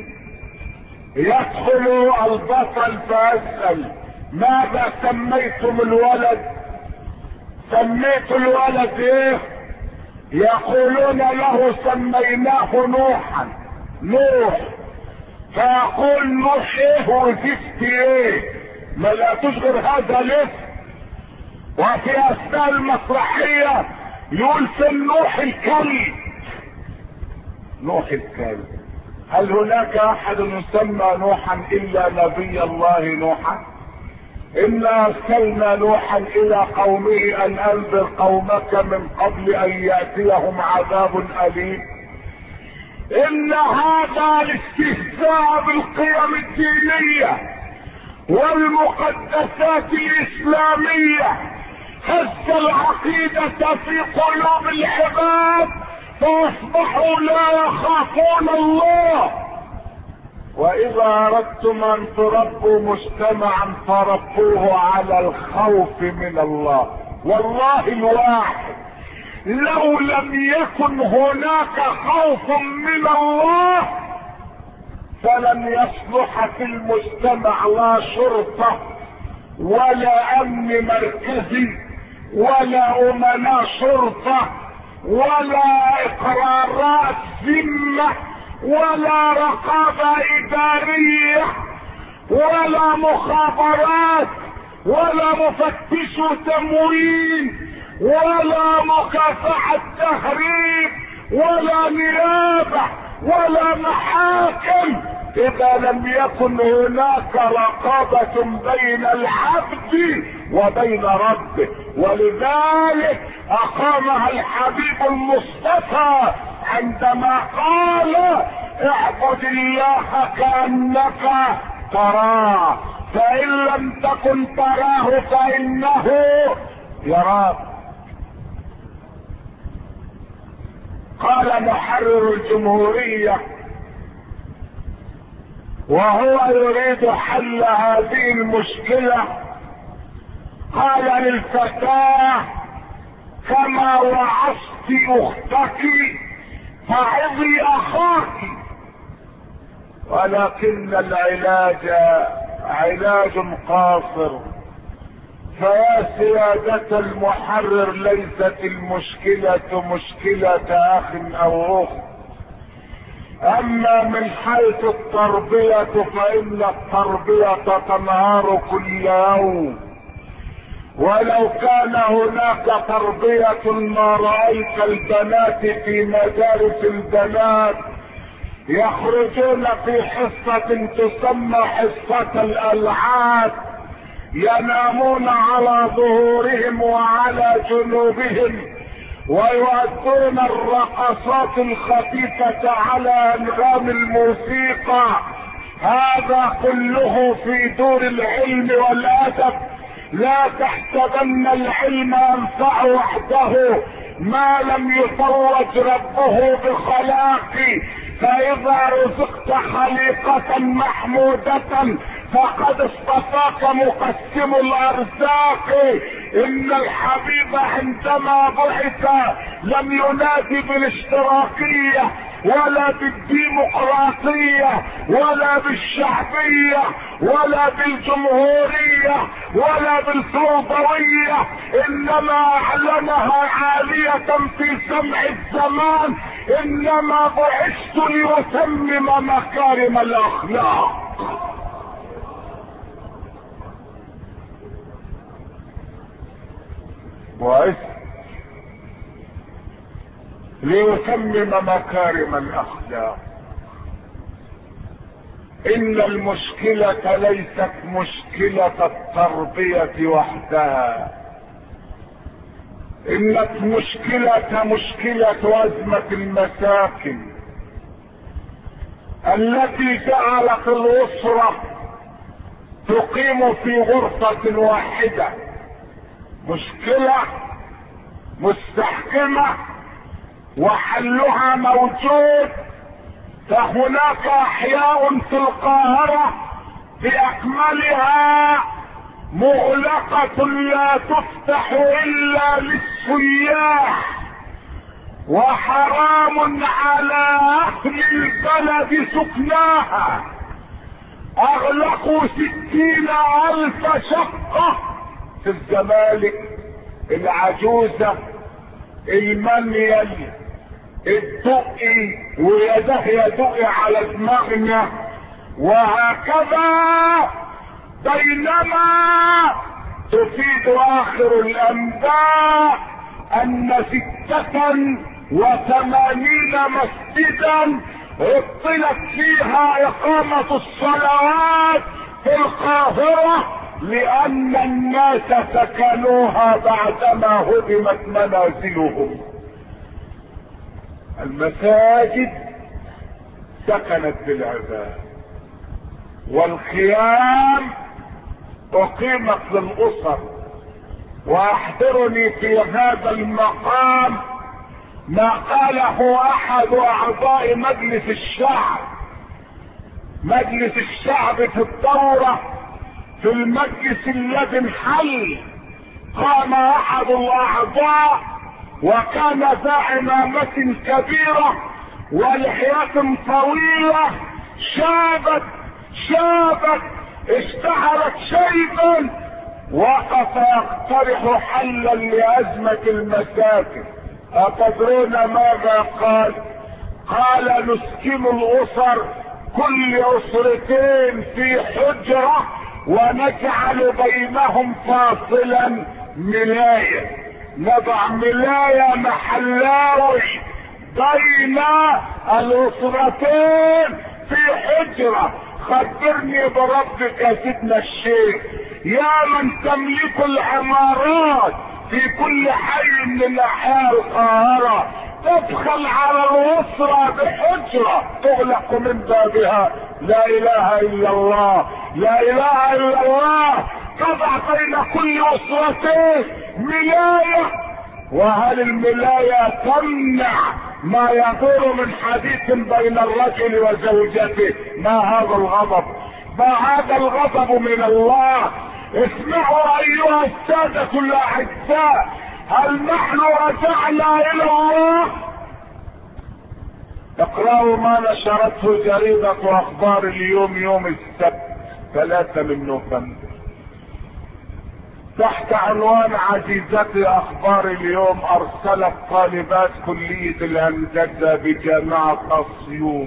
يدخل البطل فاسأل: ماذا سميتم الولد؟ سميت الولد ايه؟ يقولون له سميناه نوحا. نوح. فيقول: نوح ايه وزفت ايه؟ ما لا تشغل هذا لسه. وفي اثناء المسرحية يقول: في نوح الكلب. نوح الكلب. هل هناك احد يسمى نوحا الا نبي الله نوحا؟ إنا أرسلنا نوحا إلى قومه أن أنذر قومك من قبل أن يأتيهم عذاب أليم. إن هذا الاستهزاء بالقيم الدينية والمقدسات الإسلامية هز العقيدة في قلوب العباد فأصبحوا لا يخافون الله. واذا اردتم ان تربوا مجتمعا فربوه على الخوف من الله. والله الواحد لو لم يكن هناك خوف من الله فلن يصلح في المجتمع لا شرطة ولا امن مركزي ولا امناء شرطة ولا اقرارات ذمة ولا رقابة ادارية ولا مخابرات ولا مفتش تموين ولا مكافحة تهريب ولا نيابة ولا محاكم اذا لم يكن هناك رقابة بين العبد وبين ربه. ولذلك اقامها الحبيب المصطفى عندما قال اعبد الله كأنك تراه، فإن لم تكن تراه فإنه يراك. قال محرر الجمهورية وهو يريد حل هذه المشكلة، قال للفتاة كما وعظت اختك فعظي اخاك، ولكن العلاج علاج قاصر. فيا سيادة المحرر ليست المشكلة مشكلة اخ او اخت، اما من حيث التربية فان التربية تنهار كل يوم، ولو كان هناك تربية ما رأيت البنات في مدارس البنات يخرجون في حصة تسمى حصة الألعاب، ينامون على ظهورهم وعلى جنوبهم ويؤدون الرقصات الخفيفة على أنغام الموسيقى. هذا كله في دور العلم والأدب. لا تحسبن العلم ينفع وحده ما لم يفوج ربه بخلاق، فإذا رزقت خليقة محمودة فقد اصطفاك مقسم الارزاق. ان الحبيب عندما بعث لم ينادي بالاشتراكية ولا بالديمقراطية ولا بالشعبية ولا بالجمهورية ولا بالفوضوية، انما اعلنها عالية في سمع الزمان: انما بعثت لاتمم مكارم الاخلاق. بعثت ليتمم مكارم الاخلاق. ان المشكلة ليست مشكلة التربية وحدها، ان المشكلة مشكلة ازمة المساكن التي جعلت الاسرة تقيم في غرفة واحدة. مشكلة مستحكمة وحلها موجود. فهناك احياء في القاهرة باكملها مغلقة لا تفتح الا للسياح، وحرام على اهل البلد سكناها. اغلقوا 60,000 شقة في الزمالك، العجوزة، المنيل، الدقي، ويده يدقي على دماغنا، وهكذا. بينما تفيد اخر الانباء ان 86 مسجدا عطلت فيها اقامة الصلوات في القاهرة لان الناس سكنوها بعدما هدمت منازلهم. المساجد سكنت بالعباد، والخيام اقيمت للاسر. واحضرني في هذا المقام ما قاله احد اعضاء مجلس الشعب. مجلس الشعب في الدورة في المجلس الذي انحل قام احد الاعضاء وكان ذا عمامة كبيرة ولحية طويلة شابت اشتهرت شيبا، وقف يقترح حلا لازمة المساكن. أتدرون ماذا قال؟ قال: نسكن الاسر كل اسرتين في حجرة ونجعل بينهم فاصلا ملاية، نضع ملاية محلاوي بين الاسرتين في حجرة. خبرني بربك يا سيدنا الشيخ، يا من تملك العمارات في كل حي من احياء القاهرة تدخل على الاسرة بحجرة تغلق من بابها لا اله الا الله، لا اله الا الله، تضع بين كل اسرتين ملاية. وهل الملاية تمنع ما يدور من حديث بين الرجل وزوجته؟ ما هذا الغضب؟ ما هذا الغضب من الله؟ اسمعوا ايها السادة الاعزاء، هل نحن رجعنا الى الله؟ اقرأوا ما نشرته جريدة اخبار اليوم يوم السبت 3 من نوفمبر تحت عنوان عزيزتي اخبار اليوم: ارسلت طالبات كلية الهندسة بجامعة اسيوط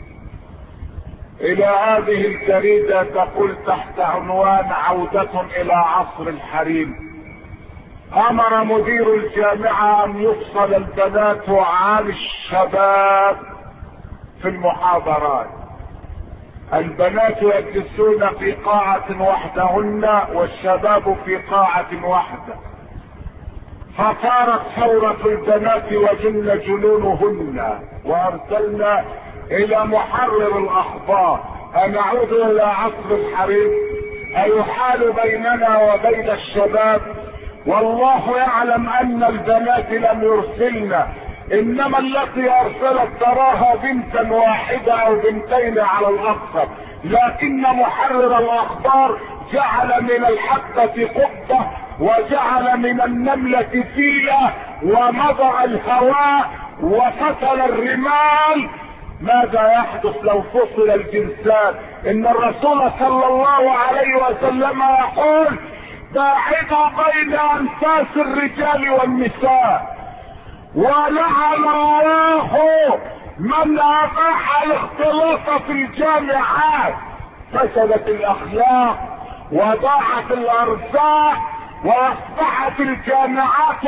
الى هذه الجريدة تقول تحت عنوان عودة الى عصر الحريم. امر مدير الجامعة ان يفصل البنات عن الشباب في المحاضرات. البنات يجلسون في قاعة وحدهن والشباب في قاعة واحدة، فصارت ثورة البنات وجن جنونهن، وارسلنا الى محرر الاخبار ان نعود الى عصر الحريم، ايحال بيننا وبين الشباب. والله يعلم ان البنات لم يرسلن، انما التي ارسلت تراها بنتا واحدة او بنتين على الاكثر، لكن محرر الاخبار جعل من الحبة قبة وجعل من النملة فيلة ومضغ الهواء وفتل الرمال. ماذا يحدث لو فصل الجنسان؟ ان الرسول صلى الله عليه وسلم يقول: باعد بين انفاس الرجال والنساء. ولعن الله من اباح الاختلاط في الجامعات. فسدت الاخلاق وضاعت الارزاق واصبحت الجامعات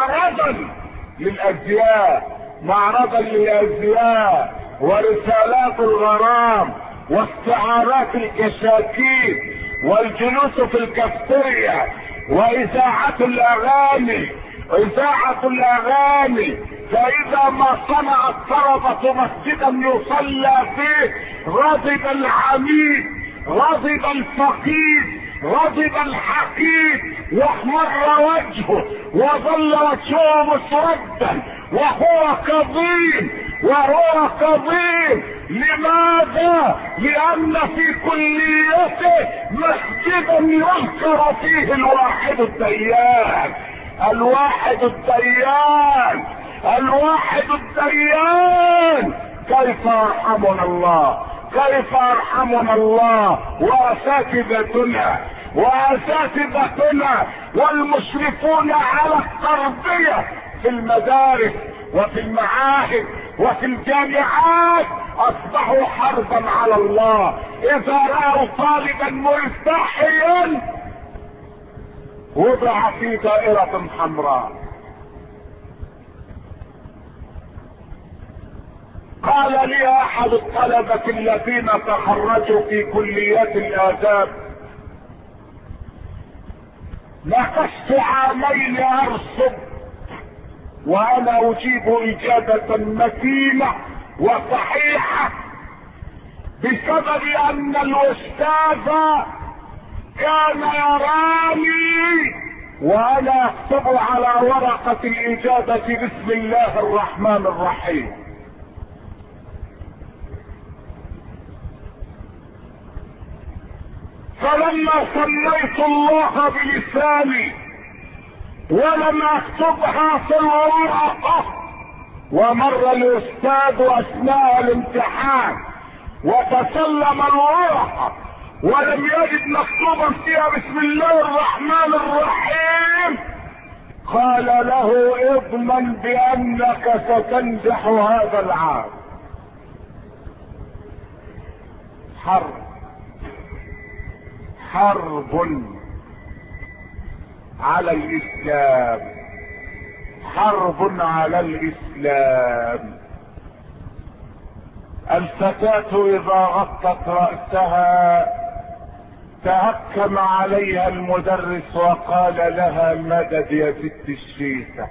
معرضا للازياء ورسالات الغرام واستعارات الكشاكيل والجلوس في الكافتيريا واذاعة الاغاني. فاذا ما صنع الطلبة مسجدا يصلى فيه غضب العميد، غضب الفقيد، غضب الحقيد، واحمر وجهه وظل وجهه مسودا وهو كظيم. لماذا؟ لان في كليته مسجدا يذكر فيه الواحد الديان. كيف ارحمنا الله واساتذتنا والمشرفون على التربية في المدارس وفي المعاهد وفي الجامعات اصبحوا حربا على الله. اذا رأوا طالبا ملتحيا وضع في دائرة حمراء. قال لي احد الطلبة الذين تخرجوا في كليات الاداب: نقشت عامين ارصد وانا اجيب اجابة متينة وصحيحة بسبب ان الاستاذ كان يراني وانا اكتب على ورقة الاجابة بسم الله الرحمن الرحيم. فلما سميت الله بلساني ولم اكتبها في الورقة، ومر الاستاذ اثناء الامتحان وتسلم الورقة ولم يجد مكتوبا فيها بسم الله الرحمن الرحيم، قال له: اضمن بانك ستنجح هذا العام. حرب على الاسلام، حرب على الاسلام. الفتاة اذا غطت رأسها تهكم عليها المدرس وقال لها مدد يا ست الشيخة.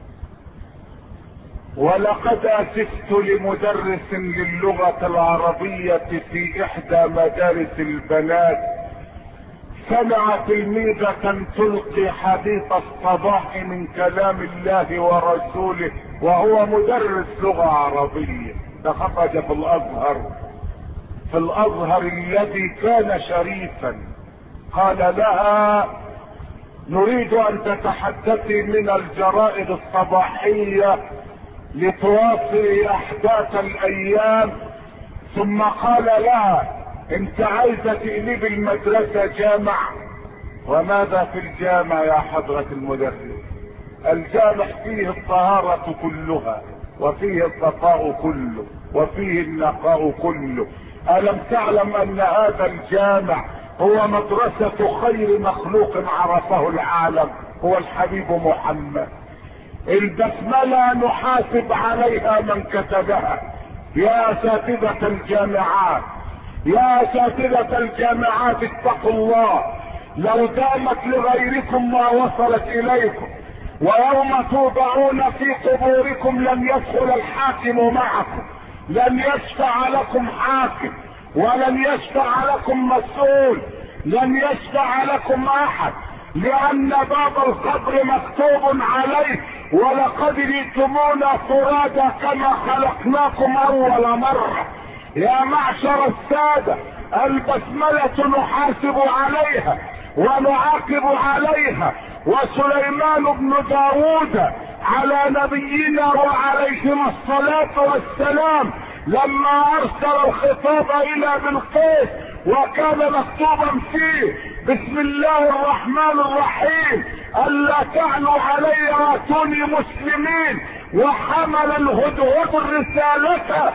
ولقد اسفت لمدرس للغة العربية في احدى مدارس البنات، سمع تلميذة تلقي حديث الصباح من كلام الله ورسوله وهو مدرس لغة عربية. ده خرج في الازهر الذي كان شريفا. قال لها نريد ان تتحدثي من الجرائد الصباحية لتواصلي احداث الايام. ثم قال لها انت عايزة تقلبي المدرسة جامع؟ وماذا في الجامع يا حضرة المدرس؟ الجامع فيه الطهارة كلها، وفيه الصفاء كله، وفيه النقاء كله. ألم تعلم أن هذا الجامع هو مدرسة خير مخلوق عرفه العالم، هو الحبيب محمد. البسملة نحاسب عليها من كتبها. يا أساتذة الجامعات، يا أساتذة الجامعات اتقوا الله. لو دامت لغيركم ما وصلت إليكم، ويوم توضعون في قبوركم لن يدخل الحاكم معكم، لن يشفع لكم حاكم، ولن يشفع لكم مسؤول، لن يشفع لكم احد، لان باب القبر مكتوب عليه ولقد جئتمونا فرادا كما خلقناكم اول مرة. يا معشر السادة، البسملة نحاسب عليها ونعاقب عليها. وسليمان بن داود على نبينا وعليهما الصلاة والسلام لما ارسل الخطاب الى بلقيس وكان مكتوبا فيه بسم الله الرحمن الرحيم الا تعلوا علي واتوني مسلمين، وحمل الهدهد الرسالة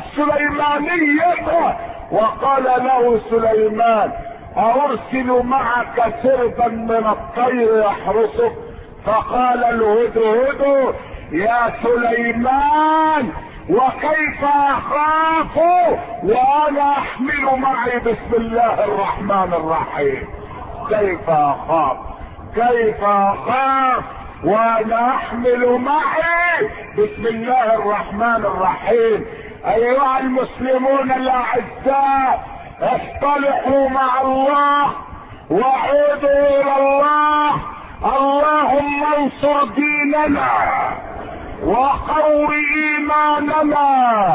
السليمانية وقال له سليمان أرسل معك سربا من الطير يحرسك؟ فقال الهدهد يا سليمان وكيف اخاف وانا احمل معي بسم الله الرحمن الرحيم؟ كيف اخاف، كيف اخاف وانا احمل معي بسم الله الرحمن الرحيم. ايها المسلمون الاعزاء، اصطلحوا مع الله وعودوا الى الله. اللهم انصر ديننا وقو ايماننا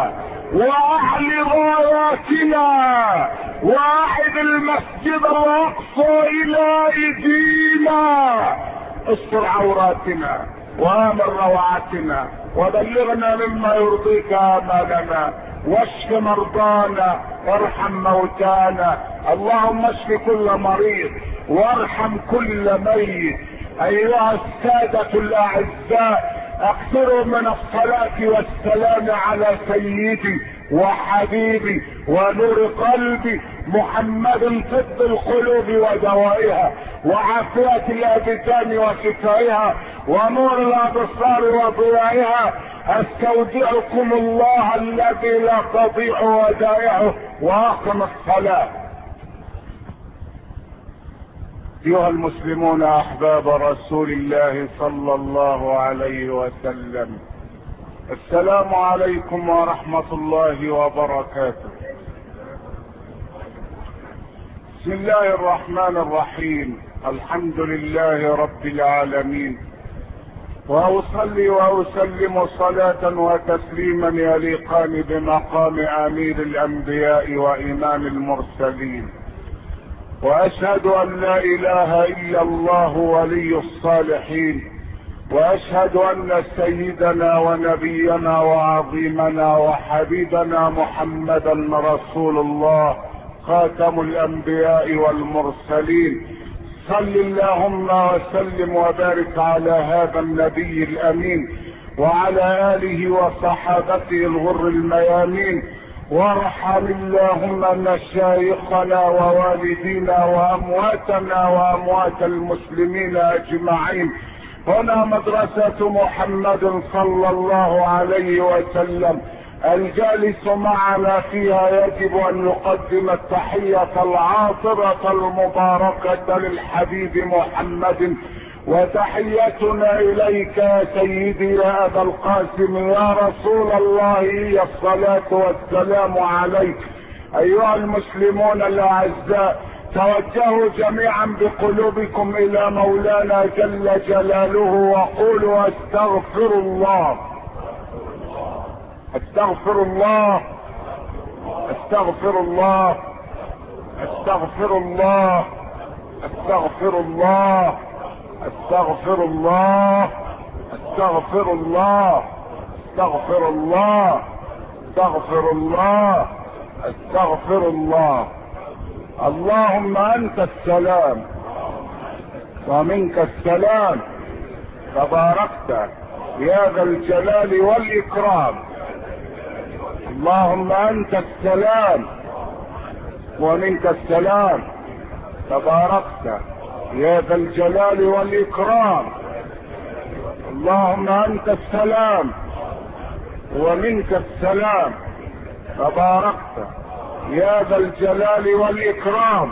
واعل غاياتنا واعد المسجد الاقصى الى ايدينا. استر عوراتنا وامن روعتنا وبلغنا مما يرضيك امالنا، واشف مرضانا وارحم موتانا. اللهم اشف كل مريض وارحم كل ميت. ايها السادة الاعزاء، اكثروا من الصلاة والسلام على سيدي وحبيبي ونور قلبي محمد، طب القلوب ودوائها وعافية الابدان وشفائها ونور الابصار وضيائها. استودعكم الله الذي لا تضيع ودائعه، واقم الصلاة. ايها المسلمون احباب رسول الله صلى الله عليه وسلم، السلام عليكم ورحمة الله وبركاته. بسم الله الرحمن الرحيم. الحمد لله رب العالمين، واصلي واسلم صلاة وتسليما يليقان بمقام امير الانبياء وامام المرسلين، واشهد ان لا اله الا الله ولي الصالحين، واشهد ان سيدنا ونبينا وعظيمنا وحبيبنا محمدا رسول الله خاتم الانبياء والمرسلين. صل اللهم وسلم وبارك على هذا النبي الامين وعلى اله وصحابته الغر الميامين، وارحم اللهم مشايخنا ووالدينا وامواتنا واموات المسلمين اجمعين. هنا مدرسة محمد صلى الله عليه وسلم، الجالس معنا فيها يجب ان يقدم التحية العاطرة المباركة للحبيب محمد. وتحيتنا اليك يا سيدي يا ابا القاسم يا رسول الله هي الصلاة والسلام عليك. ايها المسلمون الاعزاء، توجهوا جميعا بقلوبكم الى مولانا جل جلاله وقولوا استغفر الله استغفر الله استغفر الله استغفر الله استغفر الله استغفر الله استغفر الله استغفر الله استغفر الله استغفر الله. اللهم انت السلام ومنك السلام، تباركت يا ذا الجلال والاكرام. اللهم انت السلام ومنك السلام، تباركت يا ذا الجلال والاكرام. اللهم انت السلام ومنك السلام، تباركت يا ذا الجلال والاكرام.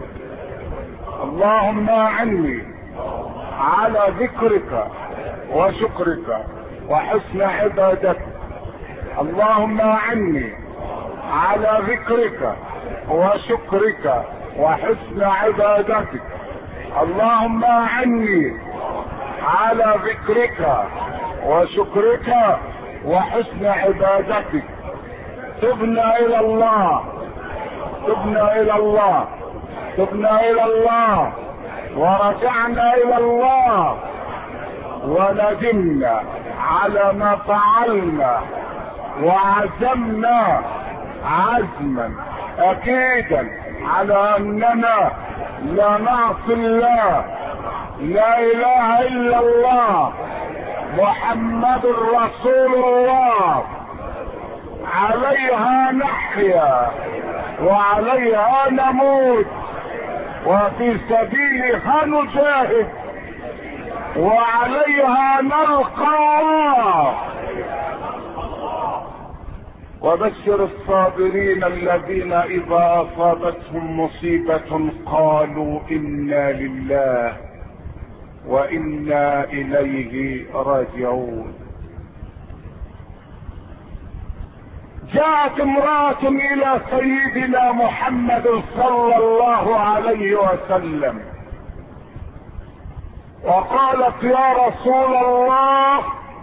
اللهم اعني على ذكرك وشكرك وحسن عبادتك. اللهم اعني على ذكرك وشكرك وحسن عبادتك. اللهم اعني على ذكرك وشكرك وحسن عبادتك. تبنا الى الله تبنا الى الله تبنا الى الله ورجعنا الى الله وندمنا على ما فعلنا وعزمنا عزما اكيدا على اننا لا نعصي الله. لا اله الا الله محمد رسول الله، عليها نحيا وعليها نموت وفي سبيلها نجاهد وعليها نلقى الله. وبشر الصابرين الذين اذا اصابتهم مصيبة قالوا انا لله وانا اليه راجعون. جاءت امرأة الى سيدنا محمد صلى الله عليه وسلم وقالت يا رسول الله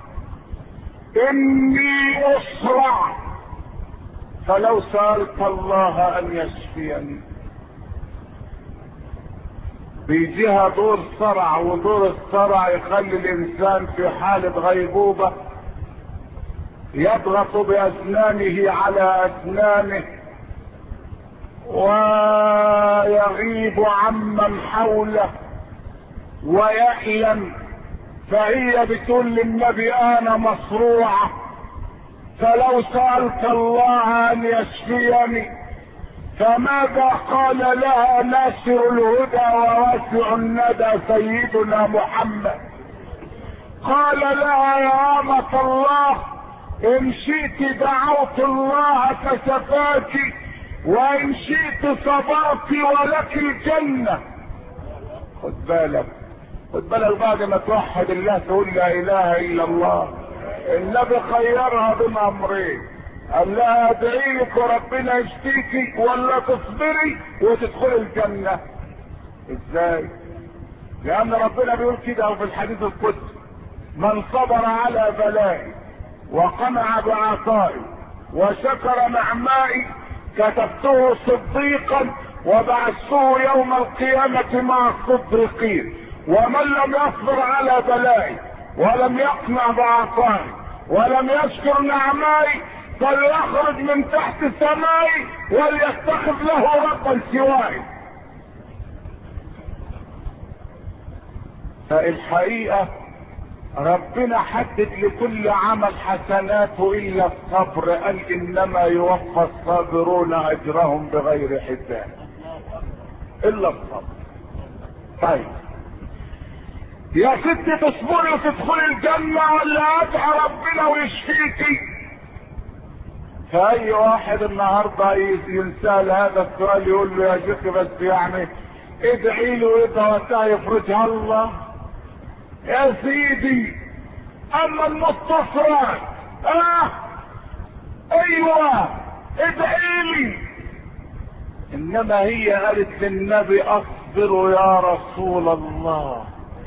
اني اسرع، فلو سألت الله ان يشفيني. بيجيها دور صرع، ودور الصرع يخلي الانسان في حالة غيبوبة يضغط باسنانه على اسنانه ويغيب عمن حوله ويألم. فهي بتقول للنبي انا مصروعة، فلو سألت الله ان يشفيني. فماذا قال لها ناصر الهدى وواسع الندى سيدنا محمد؟ قال لها يا أمة الله ان شئت دعوت الله فشفاك وان شئت صبرت ولك الجنة. خد بالك بعد ما توحد الله تقول لا اله الا الله. النبي خيرها بين امرين، قال لها ادعي لك وربنا يشفيكي ولا تصبري وتدخلي الجنة. ازاي؟ لان ربنا بيقول كده في الحديث القدسي من صبر على بلائي وقنع بعطائي وشكر نعمائي كتبته صديقا وبعثته يوم القيامة مع الصديقين. ومن لم يصبر على بلائي ولم يقنع بعطائي ولم يشكر نعمائي فليخرج من تحت سمائي وليتخذ له ربا سواي. فالحقيقة ربنا حدد لكل عمل حسناته الا الصبر، قال انما يوفى الصابرون اجرهم بغير حساب الا الصبر. طيب يا ستي تصبري وتدخلي الجنة ولا ادعي ربنا ويشفيكي؟ فاي واحد النهارده ينسال هذا السؤال يقول له يا شيخ بس يعني ادعي له اذا وقتها يفرجها الله. يا سيدي اما المتصلات ايوه ادعي لي، انما هي قالت للنبي اصبر يا رسول الله.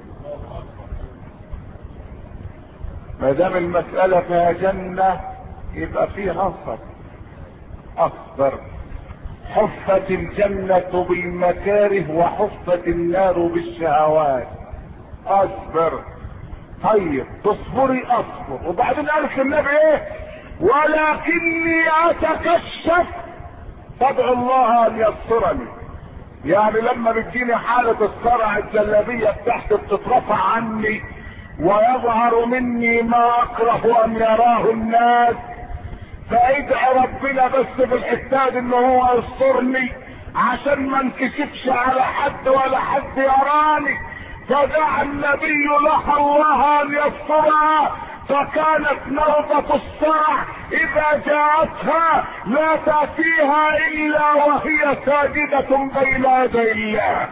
ما دام المسألة فيها جنة يبقى فيها صبر. اصبر. حفت الجنة بالمكاره وحفت النار بالشهوات. اصبر. طيب تصبري اصبر. وبعدين قالت النبي ايه؟ ولكني اتكشف فادعو الله ان يسترني. يعني لما بتجيني حالة الصرع الجلابية بتاعتي بتترفع عني ويظهر مني ما اكره ان يراه الناس، فادعي ربنا بس بالحساد ان هو يسترني عشان ما انكشفش على حد ولا حد يراني. فدعا النبي لها الله ان يسترها، فكانت نوبة الصرع اذا جاءتها لا تأتيها الا وهي ساجدة بين يدي الله.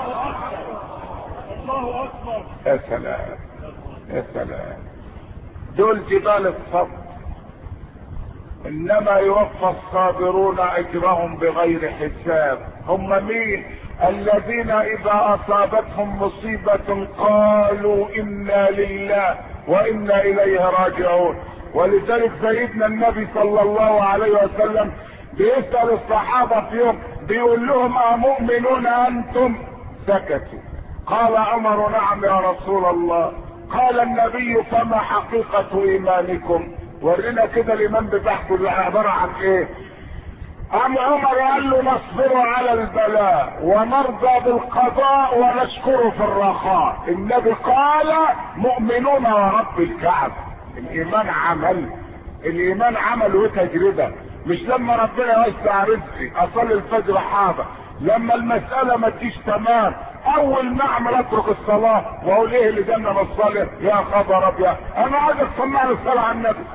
الله اكبر. يا سلام يا سلام. دول جبال الصبر. انما يوفى الصابرون اجرهم بغير حساب. هم مين؟ الذين اذا اصابتهم مصيبة قالوا انا لله وانا اليه راجعون. ولذلك سيدنا النبي صلى الله عليه وسلم بيسأل الصحابة في يوم بيقول لهم امؤمنون انتم؟ سكتوا. قال عمر نعم يا رسول الله. قال النبي فما حقيقة ايمانكم؟ ورينا كده الايمان بتاعكم عبارة عن ايه؟ عمر قال له نصبر على البلاء ونرضى بالقضاء ونشكر في الرخاء. النبي قال مؤمنون ورب الكعبة. الايمان عمل. الايمان عمل وتجربة. مش لما ربنا يوسع رزقي اصلي الفجر حاضر، لما المسألة ما تجيش تمام اول ما اعمل اترك الصلاة واقول ايه اللي جنة بالصلاة يا خبر ابيض انا عايز اسمع الصلاة على النبي.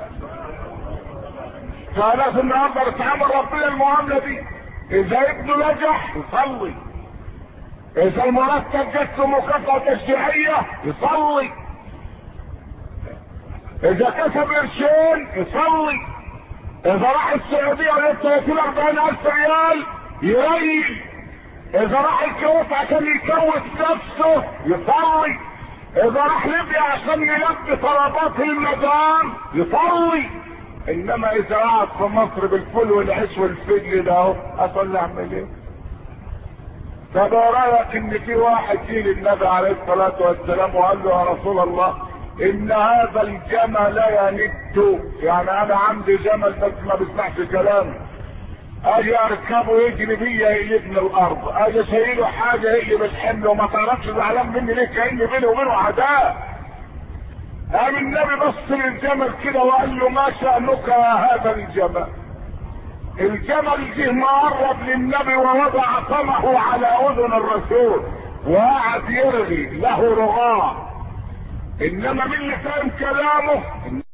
فلازم النهارده نتعامل ربنا المعاملة دي. اذا ابنه نجح يصلي، اذا المرتب جت له مكافأة تشجيعية يصلي، اذا كسب قرشين يصلي، اذا راح السعودية وجاب 30-40 الف ريال يريح، اذا راح الكويت عشان يكوت نفسه يصلي، اذا راح ليبيا عشان يلبي طلبات المدام يصلي. انما اذا قعد في مصر بالفول والعيش والفجل ده اهو اصلي اعمل ايه؟ طب رايك ان في واحد جه للنبي عليه الصلاه والسلام وقال له يا رسول الله ان هذا الجمل يند، يعني انا عندي جمل بس ما بيسمعش كلامي، اجي اركبه يجري بيا يقلبني الارض، اجي شايله حاجه يقلب الحمل وما تعرفش زعلان مني ليه كاني بيني وبينه عداء. قام النبي بص للجمل كده وقال له ما شأنك يا هذا الجمل؟ الجمل جه مقرب للنبي ووضع فمه على اذن الرسول وقعد يرغي له رغاء. انما مين اللي فاهم كلامه؟